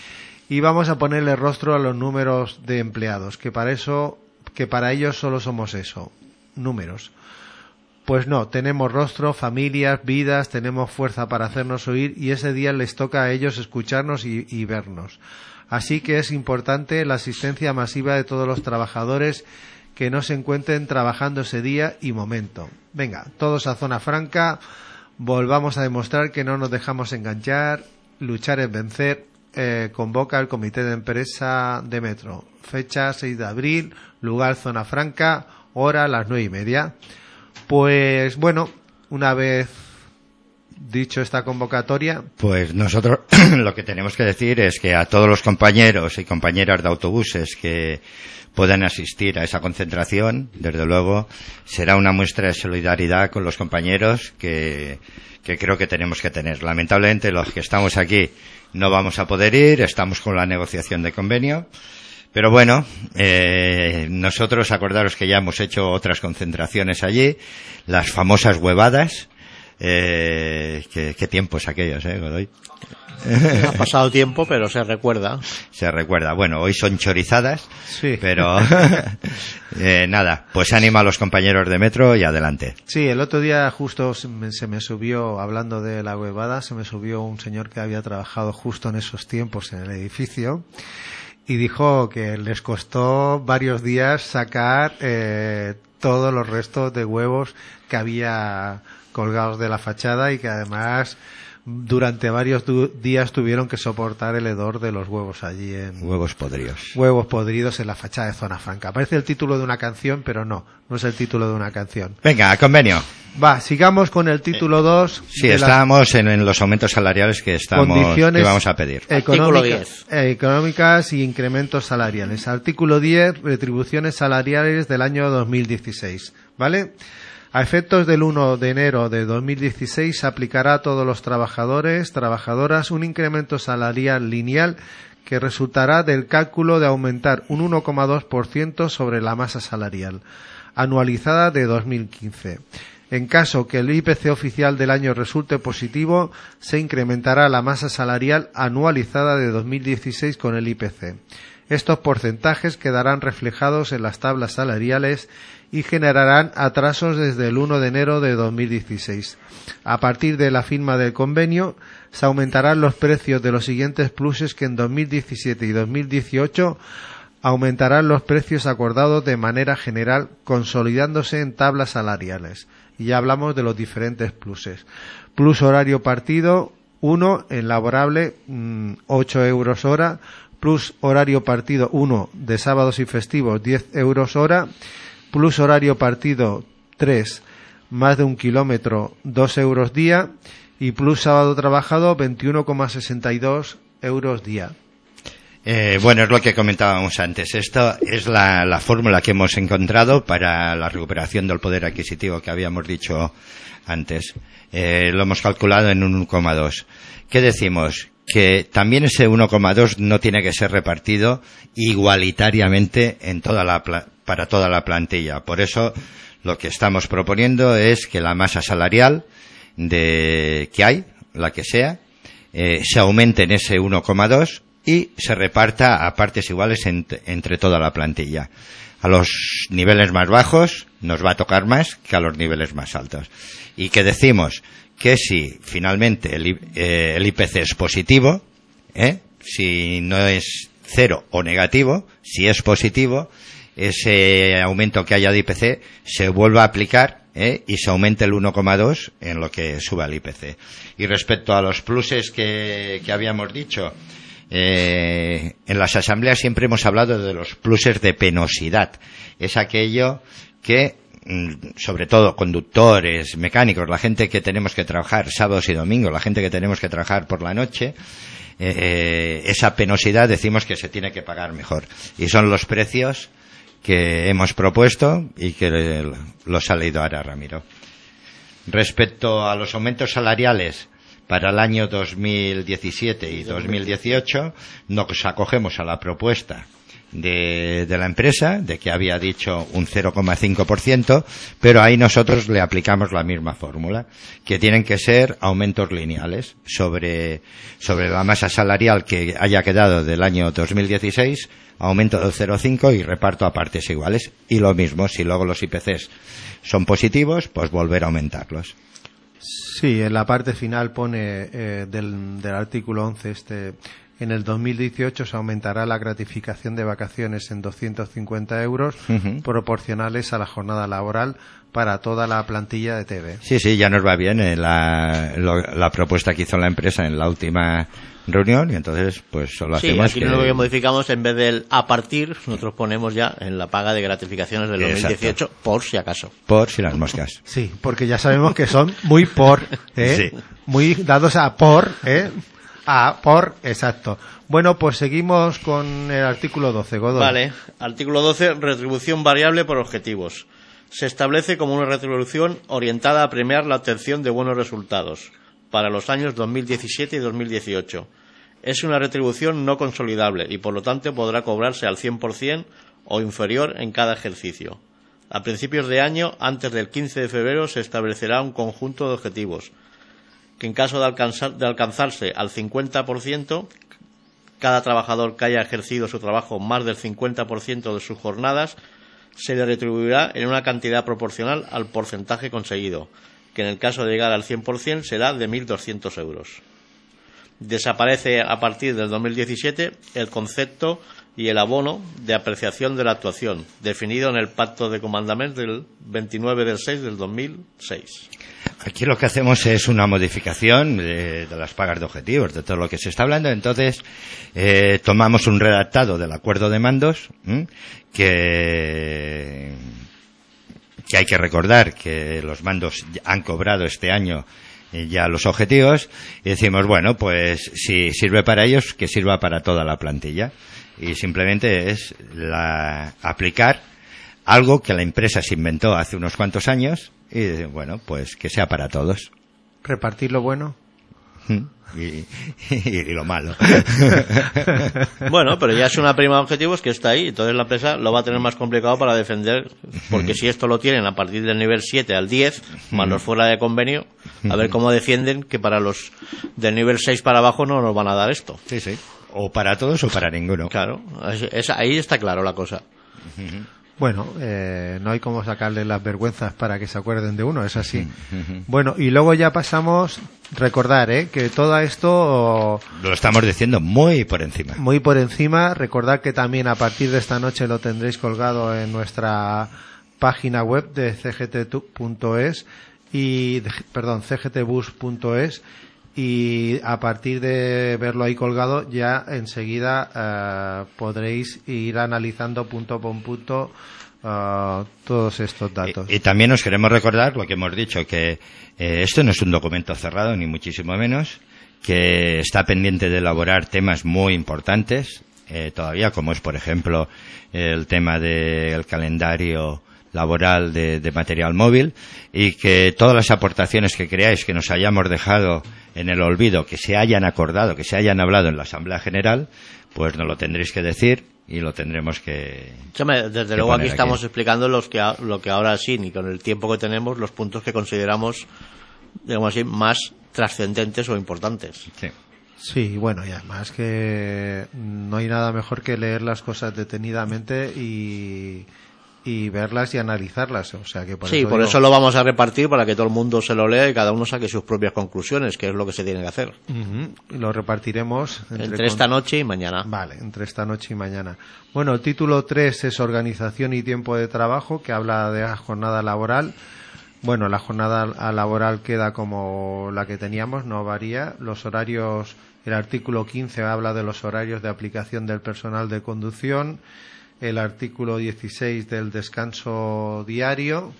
y vamos a ponerle rostro a los números de empleados, que para ellos solo somos eso, números. Pues no, tenemos rostro, familias, vidas, tenemos fuerza para hacernos oír y ese día les toca a ellos escucharnos y vernos. Así que es importante la asistencia masiva de todos los trabajadores que no se encuentren trabajando ese día y momento. Venga, todos a Zona Franca, volvamos a demostrar que no nos dejamos enganchar, luchar es vencer. Convoca el Comité de Empresa de Metro. Fecha 6 de abril, lugar Zona Franca, hora las 9:30. Pues bueno, una vez dicho esta convocatoria... Pues nosotros lo que tenemos que decir es que a todos los compañeros y compañeras de autobuses que puedan asistir a esa concentración, desde luego, será una muestra de solidaridad con los compañeros que creo que tenemos que tener. Lamentablemente los que estamos aquí no vamos a poder ir, estamos con la negociación de convenio. Pero bueno, nosotros acordaros que ya hemos hecho otras concentraciones allí, las famosas huevadas, qué tiempos aquellos, Godoy. Ha pasado tiempo, pero se recuerda. Se recuerda. Bueno, hoy son chorizadas, sí. Pero nada, pues anima a los compañeros de Metro y adelante. Sí, el otro día justo se me subió, hablando de la huevada, se me subió un señor que había trabajado justo en esos tiempos en el edificio. Y dijo que les costó varios días sacar todos los restos de huevos que había colgados de la fachada y que además durante varios días tuvieron que soportar el hedor de los huevos allí en... Huevos podridos. Huevos podridos en la fachada de Zona Franca. Parece el título de una canción, pero no es el título de una canción. Venga, convenio. Va, sigamos con el título 2. Sí, estábamos en los aumentos salariales que vamos a pedir. Artículo 10. Económicas y incrementos salariales. Artículo 10, retribuciones salariales del año 2016. ¿Vale? A efectos del 1 de enero de 2016 se aplicará a todos los trabajadores, trabajadoras, un incremento salarial lineal que resultará del cálculo de aumentar un 1,2% sobre la masa salarial anualizada de 2015. En caso que el IPC oficial del año resulte positivo, se incrementará la masa salarial anualizada de 2016 con el IPC. Estos porcentajes quedarán reflejados en las tablas salariales y generarán atrasos desde el 1 de enero de 2016. A partir de la firma del convenio, se aumentarán los precios de los siguientes pluses que en 2017 y 2018 aumentarán los precios acordados de manera general, consolidándose en tablas salariales. Y ya hablamos de los diferentes pluses. Plus horario partido, 1 en laborable, 8 euros hora. Plus horario partido 1 de sábados y festivos, 10 euros hora. Plus horario partido 3 más de 1 kilómetro 2 euros día y plus sábado trabajado 21,62 euros día. Bueno, es lo que comentábamos antes. Esto es la fórmula que hemos encontrado para la recuperación del poder adquisitivo que habíamos dicho antes. Lo hemos calculado en un 1,2. ¿Qué decimos? Que también ese 1,2 no tiene que ser repartido igualitariamente en para toda la plantilla. Por eso lo que estamos proponiendo es que la masa salarial que hay, la que sea, se aumente en ese 1,2 y se reparta a partes iguales entre toda la plantilla. A los niveles más bajos nos va a tocar más que a los niveles más altos. Y que decimos que si finalmente el IPC es positivo, si no es cero o negativo, si es positivo, ese aumento que haya de IPC se vuelva a aplicar y se aumente el 1,2 en lo que suba el IPC. Y respecto a los pluses que habíamos dicho, en las asambleas siempre hemos hablado de los pluses de penosidad. Es aquello que, sobre todo conductores, mecánicos, la gente que tenemos que trabajar sábados y domingos, la gente que tenemos que trabajar por la noche, esa penosidad decimos que se tiene que pagar mejor. Y son los precios que hemos propuesto y que los ha leído ahora Ramiro. Respecto a los aumentos salariales para el año 2017 y 2018, nos acogemos a la propuesta de la empresa, de que había dicho un 0,5%, pero ahí nosotros le aplicamos la misma fórmula, que tienen que ser aumentos lineales sobre la masa salarial que haya quedado del año 2016, aumento del 0,5 y reparto a partes iguales. Y lo mismo, si luego los IPCs son positivos, pues volver a aumentarlos. Sí, en la parte final pone del artículo 11 en el 2018 se aumentará la gratificación de vacaciones en 250 euros proporcionales a la jornada laboral para toda la plantilla de TV. Sí, ya nos va bien la propuesta que hizo la empresa en la última reunión y entonces pues solo hacemos aquí lo que modificamos, en vez del a partir, nosotros ponemos ya en la paga de gratificaciones del 2018. Exacto. Por si acaso. Por si las moscas. Sí, porque ya sabemos que son muy sí. Muy dados a exacto. Bueno, pues seguimos con el artículo 12, Godoy. Vale, artículo 12, retribución variable por objetivos. Se establece como una retribución orientada a premiar la obtención de buenos resultados para los años 2017 y 2018. Es una retribución no consolidable y por lo tanto podrá cobrarse al 100% o inferior en cada ejercicio. A principios de año, antes del 15 de febrero, se establecerá un conjunto de objetivos que en caso de alcanzarse al 50%, cada trabajador que haya ejercido su trabajo más del 50% de sus jornadas se le retribuirá en una cantidad proporcional al porcentaje conseguido, que en el caso de llegar al 100% será de 1.200 euros. Desaparece a partir del 2017 el concepto y el abono de apreciación de la actuación, definido en el Pacto de Comandaments del 29 del 6 del 2006. Aquí lo que hacemos es una modificación de las pagas de objetivos, de todo lo que se está hablando. Entonces, tomamos un redactado del acuerdo de mandos, que hay que recordar que los mandos han cobrado este año ya los objetivos, y decimos, bueno, pues si sirve para ellos, que sirva para toda la plantilla. Y simplemente es aplicar algo que la empresa se inventó hace unos cuantos años, y bueno, pues que sea para todos. Repartir lo bueno y lo malo. Bueno, pero ya es una prima de objetivos que está ahí, entonces la empresa lo va a tener más complicado para defender, porque si esto lo tienen a partir del nivel 7 al 10, más los fuera de convenio, a ver cómo defienden que para los del nivel 6 para abajo no nos van a dar esto. Sí, sí. O para todos o para ninguno. Claro, ahí está claro la cosa. Bueno, no hay como sacarle las vergüenzas para que se acuerden de uno, es así. Bueno, y luego ya pasamos, recordar que todo esto lo estamos diciendo muy por encima. Muy por encima, recordad que también a partir de esta noche lo tendréis colgado en nuestra página web de cgtbus.es cgtbus.es, y a partir de verlo ahí colgado ya enseguida podréis ir analizando punto por punto todos estos datos. Y también nos queremos recordar lo que hemos dicho, que esto no es un documento cerrado, ni muchísimo menos, que está pendiente de elaborar temas muy importantes todavía, como es, por ejemplo, el tema del calendario laboral de material móvil, y que todas las aportaciones que creáis que nos hayamos dejado en el olvido, que se hayan acordado, que se hayan hablado en la Asamblea General, pues nos lo tendréis que decir y lo tendremos que... Desde luego aquí estamos explicando lo que ahora sí, y con el tiempo que tenemos, los puntos que consideramos, digamos así, más trascendentes o importantes. Sí, bueno, y además que no hay nada mejor que leer las cosas detenidamente y verlas y analizarlas, o sea que por eso lo vamos a repartir para que todo el mundo se lo lea y cada uno saque sus propias conclusiones, que es lo que se tiene que hacer. Lo repartiremos entre esta noche y mañana. Vale, entre esta noche y mañana. Bueno, el título 3 es Organización y tiempo de trabajo, que habla de la jornada laboral. Bueno, la jornada laboral queda como la que teníamos, no varía. Los horarios, el artículo 15 habla de los horarios de aplicación del personal de conducción. El artículo 16 del descanso diario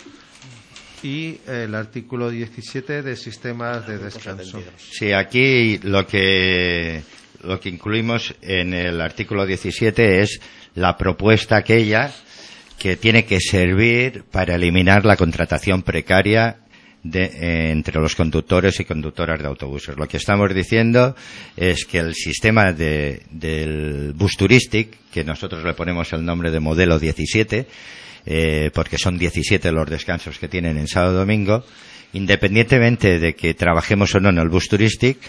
y el artículo 17 de sistemas de descanso. Sí, aquí lo que incluimos en el artículo 17 es la propuesta aquella que tiene que servir para eliminar la contratación precaria entre los conductores y conductoras de autobuses. Lo que estamos diciendo es que el sistema del bus turístic, que nosotros le ponemos el nombre de modelo 17, porque son 17 los descansos que tienen en sábado y domingo, independientemente de que trabajemos o no en el bus turístic,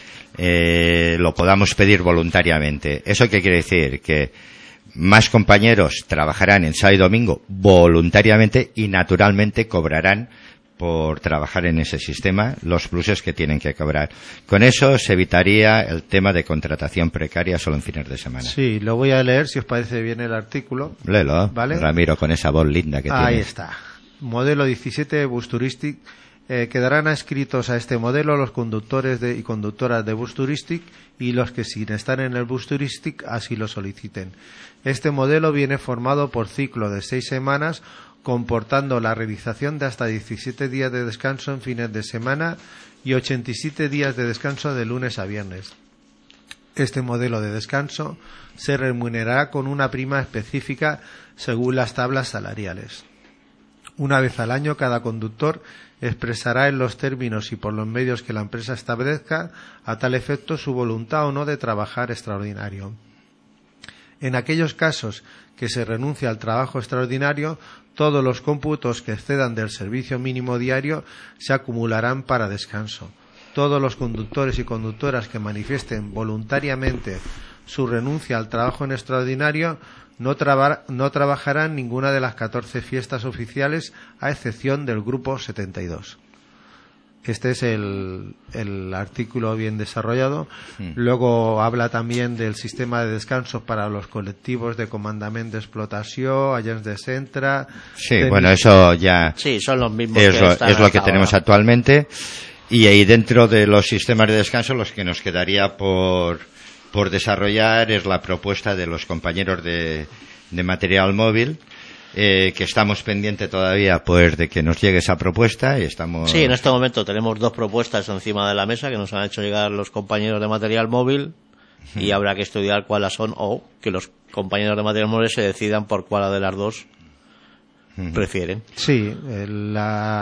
lo podamos pedir voluntariamente. ¿Eso qué quiere decir? Que más compañeros trabajarán en sábado y domingo voluntariamente y naturalmente cobrarán por trabajar en ese sistema los pluses que tienen que cobrar. Con eso se evitaría el tema de contratación precaria solo en fines de semana. Sí, lo voy a leer si os parece bien el artículo. Léelo, ¿vale? Ramiro, con esa voz linda que tiene. Ahí está. Modelo 17 Bus Touristic. Quedarán adscritos a este modelo los conductores y conductoras de bus turístic y los que sin estar en el bus turístic así lo soliciten. Este modelo viene formado por ciclo de 6 semanas, comportando la realización de hasta 17 días de descanso en fines de semana y 87 días de descanso de lunes a viernes. Este modelo de descanso se remunerará con una prima específica según las tablas salariales. Una vez al año, cada conductor expresará en los términos y por los medios que la empresa establezca a tal efecto su voluntad o no de trabajar extraordinario. En aquellos casos que se renuncie al trabajo extraordinario, todos los cómputos que excedan del servicio mínimo diario se acumularán para descanso. Todos los conductores y conductoras que manifiesten voluntariamente su renuncia al trabajo en extraordinario no trabajarán ninguna de las 14 fiestas oficiales, a excepción del grupo 72. Este es el artículo bien desarrollado. Luego habla también del sistema de descanso para los colectivos de comandament d'explotació, agents de centre. Sí, bueno, eso ya son los mismos es lo que tenemos actualmente. Y ahí dentro de los sistemas de descanso, los que nos quedaría por desarrollar es la propuesta de los compañeros de material móvil, que estamos pendientes todavía pues de que nos llegue esa propuesta y estamos... Sí, en este momento tenemos 2 propuestas encima de la mesa que nos han hecho llegar los compañeros de material móvil y habrá que estudiar cuáles son, o que los compañeros de material móvil se decidan por cuál de las 2 prefieren. Sí, en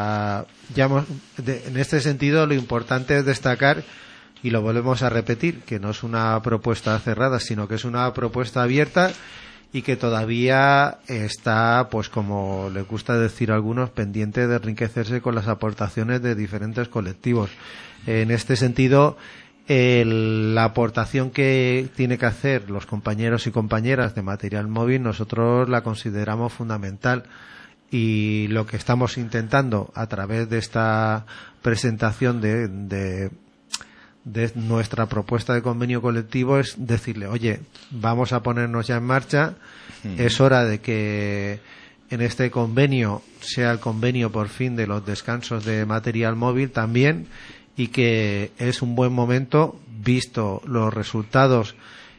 este sentido lo importante es destacar, y lo volvemos a repetir, que no es una propuesta cerrada, sino que es una propuesta abierta y que todavía está, pues como les gusta decir a algunos, pendiente de enriquecerse con las aportaciones de diferentes colectivos. En este sentido, la aportación que tiene que hacer los compañeros y compañeras de material móvil nosotros la consideramos fundamental, y lo que estamos intentando a través de esta presentación de nuestra propuesta de convenio colectivo es decirle, oye, vamos a ponernos ya en marcha, es hora de que en este convenio sea el convenio por fin de los descansos de material móvil también, y que es un buen momento, visto los resultados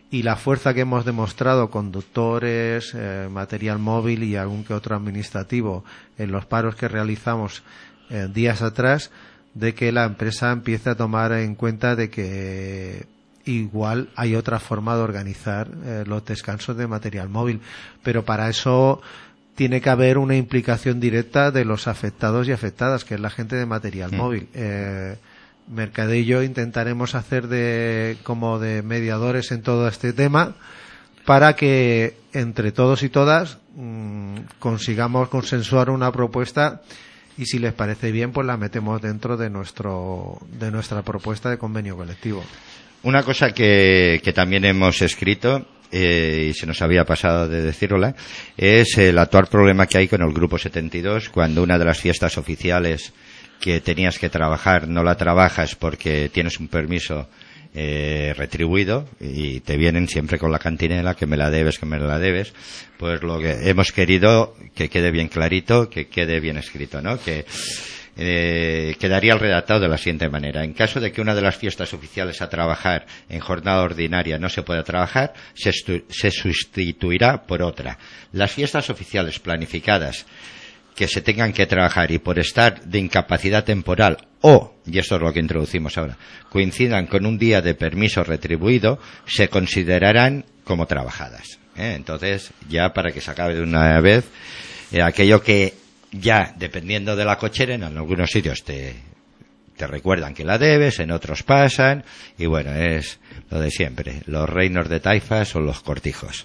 y la fuerza que hemos demostrado conductores, material móvil y algún que otro administrativo en los paros que realizamos días atrás, de que la empresa empiece a tomar en cuenta de que igual hay otra forma de organizar los descansos de material móvil, pero para eso tiene que haber una implicación directa de los afectados y afectadas, que es la gente de material móvil. Mercade y yo intentaremos hacer como de mediadores en todo este tema para que entre todos y todas consigamos consensuar una propuesta, y si les parece bien pues la metemos dentro de nuestra propuesta de convenio colectivo. Una cosa que también hemos escrito y se nos había pasado de decirla es el actual problema que hay con el Grupo 72, cuando una de las fiestas oficiales que tenías que trabajar no la trabajas porque tienes un permiso retribuido y te vienen siempre con la cantinela, que me la debes, pues lo que hemos querido que quede bien clarito, que quede bien escrito, ¿no? Que quedaría el redactado de la siguiente manera: en caso de que una de las fiestas oficiales a trabajar en jornada ordinaria no se pueda trabajar, se sustituirá por otra. Las fiestas oficiales planificadas que se tengan que trabajar y por estar de incapacidad temporal o, y esto es lo que introducimos ahora, coincidan con un día de permiso retribuido, se considerarán como trabajadas. Entonces, ya para que se acabe de una vez, aquello que ya, dependiendo de la cochera, en algunos sitios te recuerdan que la debes, en otros pasan, y bueno, es lo de siempre, los reinos de taifas o los cortijos.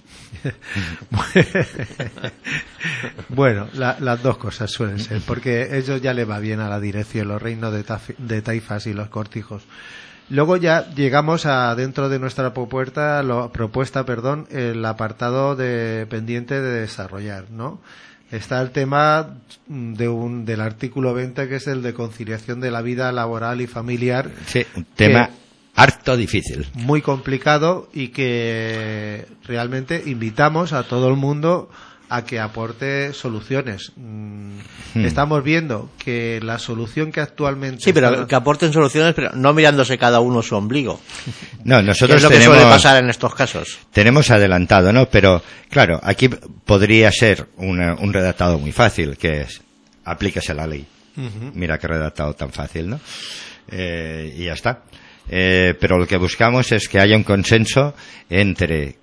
Bueno, las dos cosas suelen ser, porque ellos ya le va bien a la dirección, los reinos de taifas y los cortijos. Luego ya llegamos dentro de nuestra propuesta, el apartado pendiente de desarrollar, ¿no? Está el tema del artículo 20, que es el de conciliación de la vida laboral y familiar. Sí, un tema harto difícil. Muy complicado, y que realmente invitamos a todo el mundo a que aporte soluciones. Estamos viendo que la solución que actualmente... Sí, pero que aporten soluciones, pero no mirándose cada uno su ombligo. No, nosotros es lo que suele pasar en estos casos. Tenemos adelantado, ¿no? Pero, claro, aquí podría ser un redactado muy fácil, que es: aplíquese la ley. Mira qué redactado tan fácil, ¿no? Y ya está. Pero lo que buscamos es que haya un consenso entre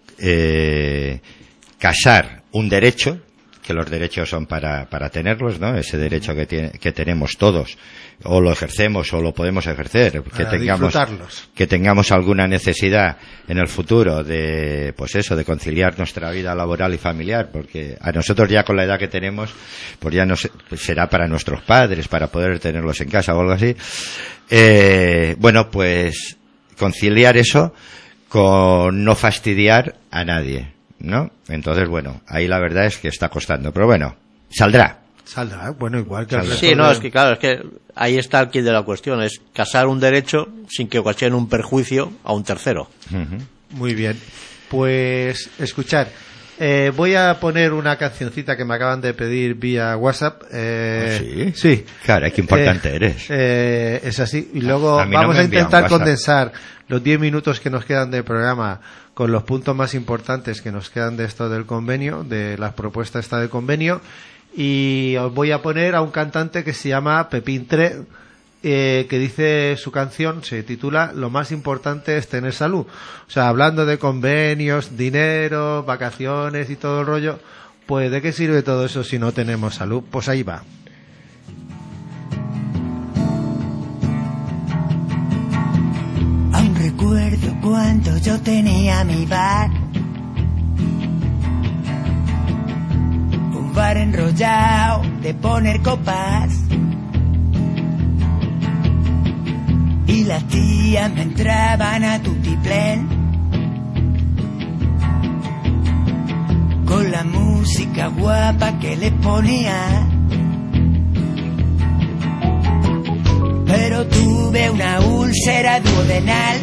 casar un derecho, que los derechos son para tenerlos, ¿no? Ese derecho que tenemos todos, o lo ejercemos o lo podemos ejercer, que tengamos alguna necesidad en el futuro de, pues eso, de conciliar nuestra vida laboral y familiar, porque a nosotros ya con la edad que tenemos, pues ya no será para nuestros padres, para poder tenerlos en casa o algo así. Bueno, pues conciliar eso con no fastidiar a nadie, ¿no? Entonces, bueno, ahí la verdad es que está costando, pero bueno, saldrá, bueno, igual que sí, no, es que claro, es que ahí está el quid de la cuestión, es casar un derecho sin que ocasione un perjuicio a un tercero. Muy bien, pues escuchar, voy a poner una cancioncita que me acaban de pedir vía WhatsApp. ¿Sí? Sí. Claro, qué importante eres. Es así, y luego vamos a intentar condensar los 10 minutos que nos quedan del programa con los puntos más importantes que nos quedan de esto del convenio, de las propuestas del convenio, y os voy a poner a un cantante que se llama Pepín Tre, que dice, su canción se titula Lo más importante es tener salud. O sea, hablando de convenios, dinero, vacaciones y todo el rollo, pues ¿de qué sirve todo eso si no tenemos salud? Pues ahí va. Aún recuerdo cuando yo tenía mi bar, un bar enrollado de poner copas, y las tías me entraban a tutiplén con la música guapa que les ponía. Pero tuve una úlcera duodenal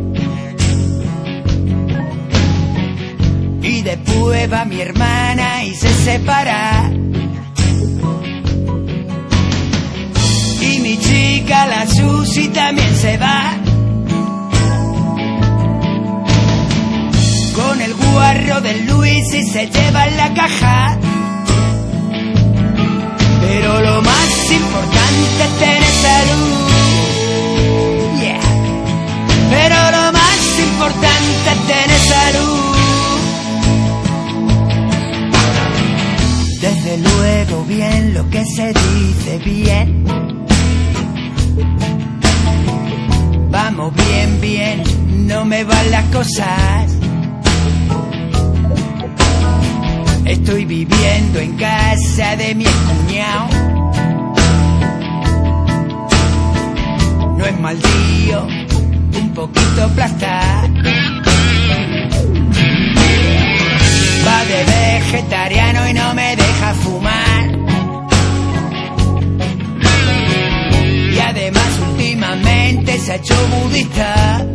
y después va mi hermana y se separa, y mi chica la Susi también se va. carro del Luis y se lleva en la caja. Pero lo más importante es tener salud. Yeah. Pero lo más importante es tener salud. Desde luego bien lo que se dice bien. Vamos bien, bien, no me van las cosas. Estoy viviendo en casa de mi cuñado. No es mal día, un poquito plastar. Va de vegetariano y no me deja fumar. Y además últimamente se ha hecho budista.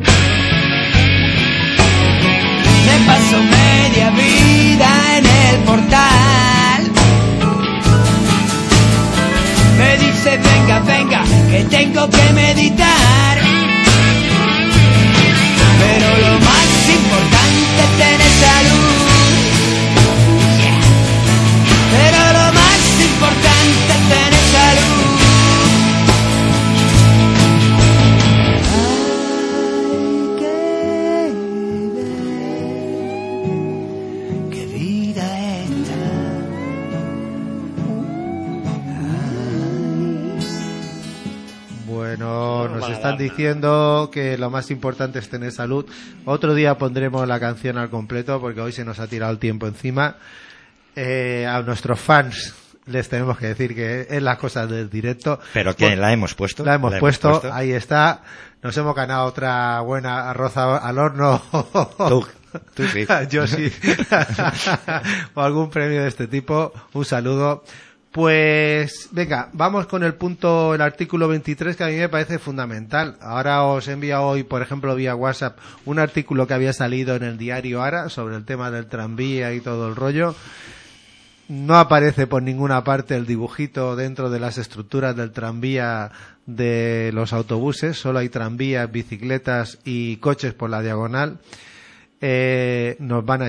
Me paso media vida en el portal. Me dice venga, venga, que tengo que meditar. Pero lo más importante es tener salud. Yeah. Pero lo más importante es tener salud. Bueno, nos están diciendo que lo más importante es tener salud. Otro día pondremos la canción al completo porque hoy se nos ha tirado el tiempo encima. A nuestros fans les tenemos que decir que es las cosas del directo. ¿Pero que la hemos puesto? La hemos puesto, ahí está. Nos hemos ganado otra buena arroz al horno. Tú sí. Yo sí. O algún premio de este tipo. Un saludo. Pues venga, vamos con el artículo 23, que a mí me parece fundamental. Ahora os he enviado hoy, por ejemplo, vía WhatsApp, un artículo que había salido en el diario Ara sobre el tema del tranvía y todo el rollo. No aparece por ninguna parte el dibujito dentro de las estructuras del tranvía de los autobuses, solo hay tranvías, bicicletas y coches por la diagonal. Nos van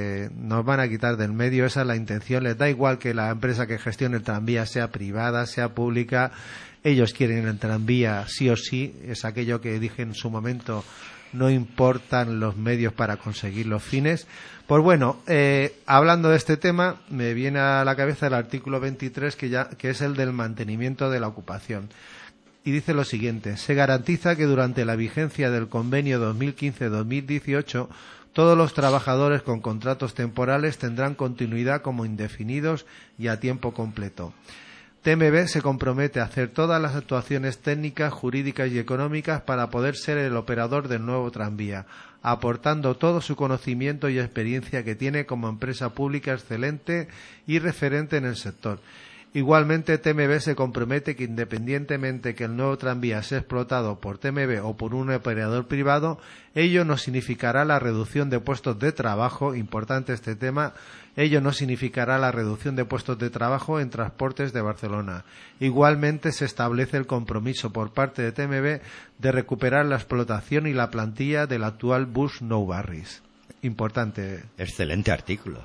a quitar del medio. Esa es la intención. Les da igual que la empresa que gestione el tranvía sea privada, sea pública. Ellos quieren el tranvía sí o sí. Es aquello que dije en su momento, no importan los medios para conseguir los fines. Pues bueno, hablando de este tema, me viene a la cabeza el artículo 23 que es el del mantenimiento de la ocupación. Y dice lo siguiente: se garantiza que durante la vigencia del convenio 2015-2018 todos los trabajadores con contratos temporales tendrán continuidad como indefinidos y a tiempo completo. TMB se compromete a hacer todas las actuaciones técnicas, jurídicas y económicas para poder ser el operador del nuevo tranvía, aportando todo su conocimiento y experiencia que tiene como empresa pública excelente y referente en el sector. Igualmente, TMB se compromete que independientemente que el nuevo tranvía sea explotado por TMB o por un operador privado, ello no significará la reducción de puestos de trabajo, importante este tema, ello no significará la reducción de puestos de trabajo en Transportes de Barcelona. Igualmente, se establece el compromiso por parte de TMB de recuperar la explotación y la plantilla del actual bus Nou Barris. Importante. Excelente artículo,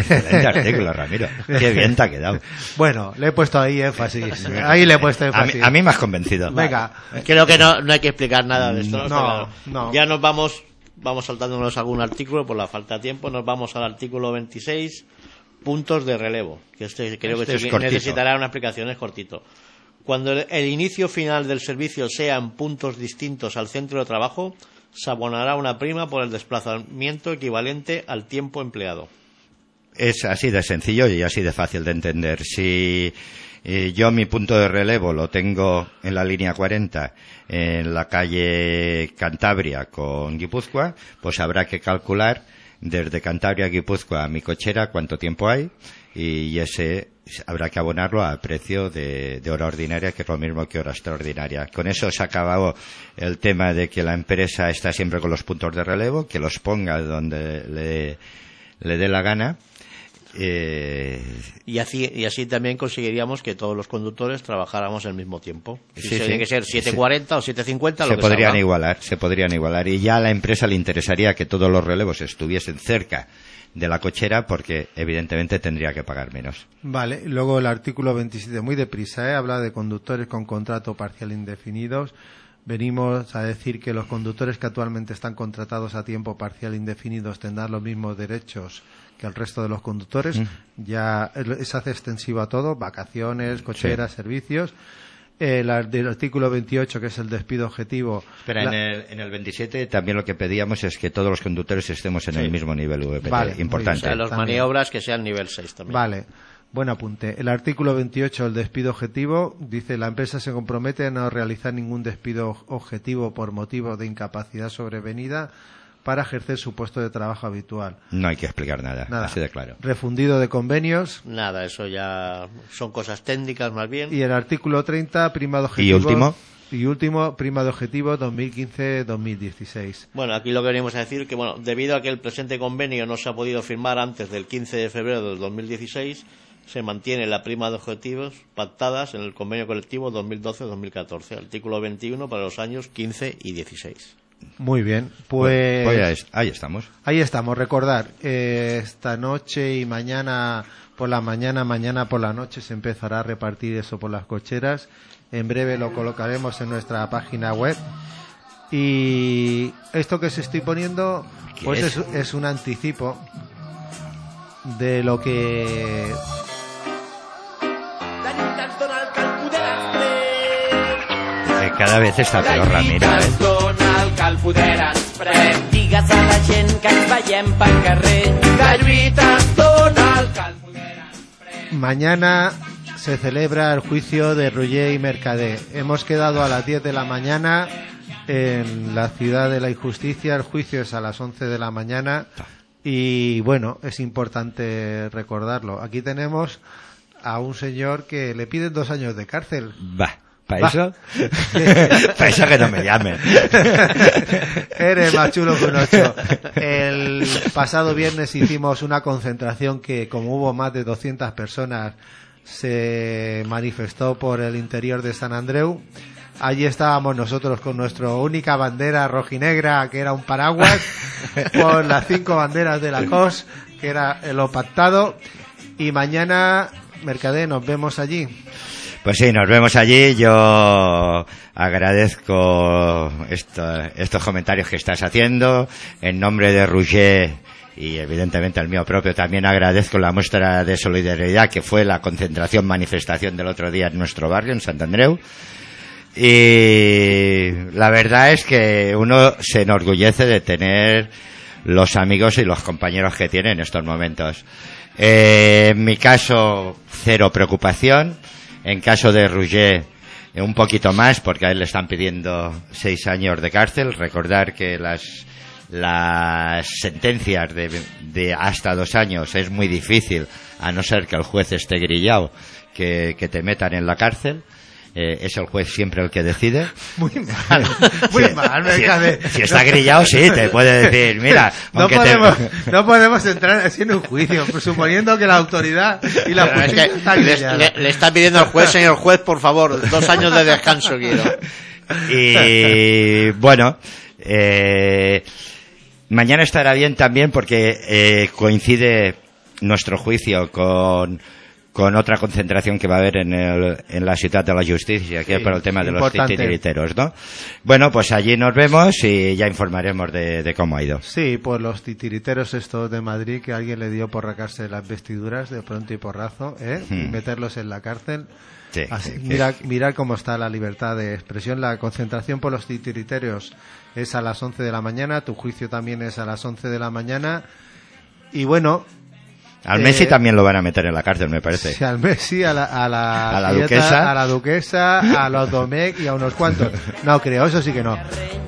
Ramiro. Qué bien te ha quedado. Bueno, le he puesto ahí énfasis. Ahí le he puesto énfasis. A mí me has convencido. Venga. Creo que no hay que explicar nada de esto. No. Ya nos vamos saltándonos algún artículo por la falta de tiempo. Nos vamos al artículo 26, puntos de relevo. Que creo que necesitará una explicación, es cortito. Cuando el inicio final del servicio sea en puntos distintos al centro de trabajo, se abonará una prima por el desplazamiento equivalente al tiempo empleado. Es así de sencillo y así de fácil de entender. Si yo mi punto de relevo lo tengo en la línea 40, en la calle Cantabria con Guipúzcoa, pues habrá que calcular desde Cantabria a Guipúzcoa a mi cochera cuánto tiempo hay, y ese habrá que abonarlo a precio de hora ordinaria, que es lo mismo que hora extraordinaria. Con eso se ha acabado el tema de que la empresa está siempre con los puntos de relevo, que los ponga donde le dé la gana. Y así también conseguiríamos que todos los conductores trabajáramos al mismo tiempo. Si tiene que ser 7:40 o 7:50, lo que se podrían igualar. Y ya a la empresa le interesaría que todos los relevos estuviesen cerca de la cochera, porque evidentemente tendría que pagar menos. Vale, luego el artículo 27, muy deprisa, habla de conductores con contrato parcial indefinidos. Venimos a decir que los conductores que actualmente están contratados a tiempo parcial indefinidos tendrán los mismos derechos que el resto de los conductores. Ya se hace extensivo a todo, vacaciones, cocheras, servicios. Del artículo 28, que es el despido objetivo. Espera, en el 27 también lo que pedíamos es que todos los conductores estemos en el mismo nivel VPT. Vale, importante. O sea, las maniobras que sean nivel 6 también. Vale, buen apunte. El artículo 28, el despido objetivo, dice: la empresa se compromete a no realizar ningún despido objetivo por motivo de incapacidad sobrevenida para ejercer su puesto de trabajo habitual. No hay que explicar nada. Así de claro. Refundido de convenios. Nada, eso ya son cosas técnicas más bien. Y el artículo 30, prima de objetivos. Y último, prima de objetivo 2015-2016. Bueno, aquí lo que venimos a decir que, debido a que el presente convenio no se ha podido firmar antes del 15 de febrero del 2016, se mantiene la prima de objetivos pactadas en el convenio colectivo 2012-2014, artículo 21 para los años 15 y 16. Muy bien, pues ahí estamos. Ahí estamos. Recordar, esta noche y mañana por la noche se empezará a repartir eso por las cocheras. En breve lo colocaremos en nuestra página web. Y esto que se estoy poniendo, pues es un anticipo de lo que... Cada vez està peor, Ramírez. Digues a la gent que ens veiem pel carrer. De lluites Donald Calfuderas. Mañana se celebra el juicio de Roger y Mercader. Hemos quedado a las 10 de la mañana en la Ciudad de la Injusticia. El juicio es a las 11 de la mañana y bueno, es importante recordarlo. Aquí tenemos a un señor que le piden 2 años de cárcel. ¿Para eso? Para eso que no me llamen. Eres más chulo que un 8. El pasado viernes hicimos una concentración que, como hubo más de 200 personas, se manifestó por el interior de San Andreu. Allí estábamos nosotros con nuestra única bandera rojinegra, que era un paraguas, por las 5 banderas de la COS, que era lo pactado. Y mañana, Mercader, nos vemos allí. Pues sí, nos vemos allí. Yo agradezco estos comentarios que estás haciendo. En nombre de Roger y evidentemente el mío propio, también agradezco la muestra de solidaridad que fue la concentración, manifestación del otro día en nuestro barrio, en Sant Andreu. Y la verdad es que uno se enorgullece de tener los amigos y los compañeros que tiene en estos momentos. En mi caso, cero preocupación. En caso de Roger, un poquito más, porque a él le están pidiendo 6 años de cárcel. Recordar que las sentencias de hasta 2 años es muy difícil, a no ser que el juez esté grillado, que te metan en la cárcel. Es el juez siempre el que decide. Muy mal, Mercader. Si está grillado, sí, te puede decir, mira, no podemos entrar así en un juicio, suponiendo que la autoridad y la justicia están grilladas. Le está pidiendo al juez: señor juez, por favor, 2 años de descanso quiero. Y bueno, mañana estará bien también porque coincide nuestro juicio con otra concentración que va a haber en la Ciudad de la Justicia, que es por el tema de los titiriteros, ¿no? Bueno, pues allí nos vemos y ya informaremos de cómo ha ido. Sí, por los titiriteros estos de Madrid, que alguien le dio por racarse las vestiduras de pronto y porrazo, y meterlos en la cárcel. Sí, así, mira cómo está la libertad de expresión. La concentración por los titiriteros es a las 11 de la mañana, tu juicio también es a las 11 de la mañana, y bueno... Al Messi también lo van a meter en la cárcel, me parece. Sí, al Messi, a la duquesa. A la duquesa, a los Domecq y a unos cuantos. No creo, eso sí que no.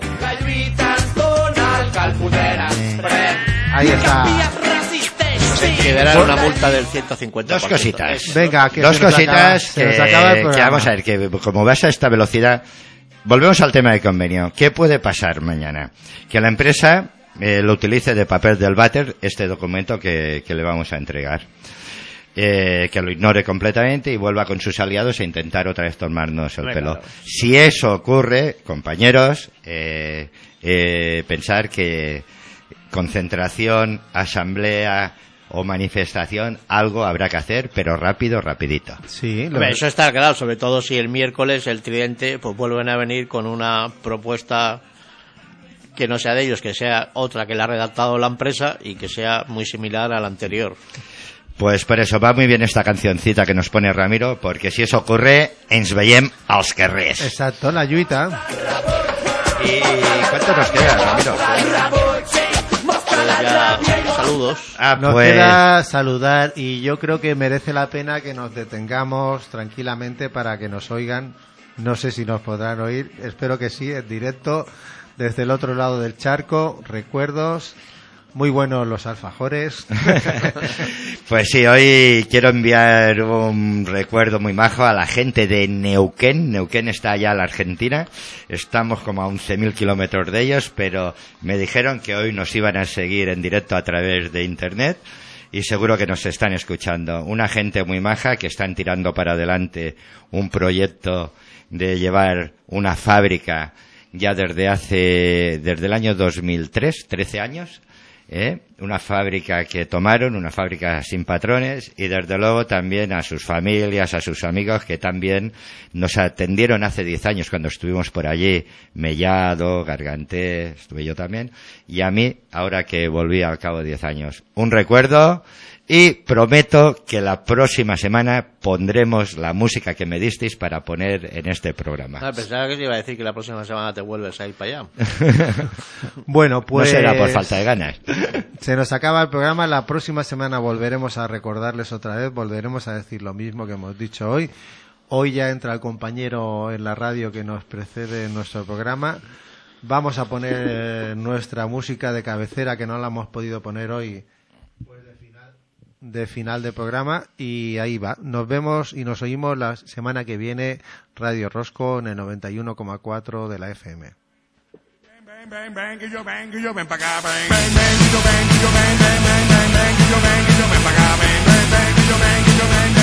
Ahí está. Quedará una multa del 150%. Dos cositas. Venga, que dos cositas se nos acaba el programa. Que vamos a ver, que como vas a esta velocidad, volvemos al tema de convenio. ¿Qué puede pasar mañana? Que la empresa lo utilice de papel del váter este documento que le vamos a entregar. Que lo ignore completamente y vuelva con sus aliados a intentar otra vez tomarnos el pelo. Si eso ocurre, compañeros, pensar que concentración, asamblea o manifestación, algo habrá que hacer, pero rapidito. Sí, eso está claro, sobre todo si el miércoles el Tridente pues vuelven a venir con una propuesta que no sea de ellos, que sea otra que la ha redactado la empresa y que sea muy similar a la anterior. Pues por eso va muy bien esta cancioncita que nos pone Ramiro, porque si eso ocurre, ens veiem als carrers. Exacto, la lluita. ¿Y cuánto nos queda, Ramiro? Ya, saludos. Nos queda saludar y yo creo que merece la pena que nos detengamos tranquilamente para que nos oigan. No sé si nos podrán oír, espero que sí, en directo, desde el otro lado del charco. Recuerdos. Muy buenos los alfajores. Pues sí, hoy quiero enviar un recuerdo muy majo a la gente de Neuquén. Neuquén está allá en la Argentina. Estamos como a 11.000 kilómetros de ellos, pero me dijeron que hoy nos iban a seguir en directo a través de Internet y seguro que nos están escuchando. Una gente muy maja que están tirando para adelante un proyecto de llevar una fábrica ya desde el año 2003, 13 años. Una fábrica que tomaron, una fábrica sin patrones, y desde luego también a sus familias, a sus amigos que también nos atendieron hace 10 años cuando estuvimos por allí, Mellado, Garganté, estuve yo también, y a mí ahora que volví al cabo de 10 años. Un recuerdo, y prometo que la próxima semana pondremos la música que me disteis para poner en este programa. Pensaba que te iba a decir que la próxima semana te vuelves a ir para allá. Bueno, pues... No será por falta de ganas. Se nos acaba el programa. La próxima semana volveremos a recordarles otra vez, volveremos a decir lo mismo que hemos dicho hoy. Hoy ya entra el compañero en la radio que nos precede en nuestro programa. Vamos a poner nuestra música de cabecera, que no la hemos podido poner hoy, de final de programa, y ahí va. Nos vemos y nos oímos la semana que viene, Radio Rosco en el 91,4 de la FM. Bang, bang, que yo bang, que yo ven pa' acá, bang, bang, bang, que yo bang, que yo bang, bang, bang, bang, bang, que yo bang, que yo ven pa' acá, bang, bang, bang, que yo bang, que yo bang.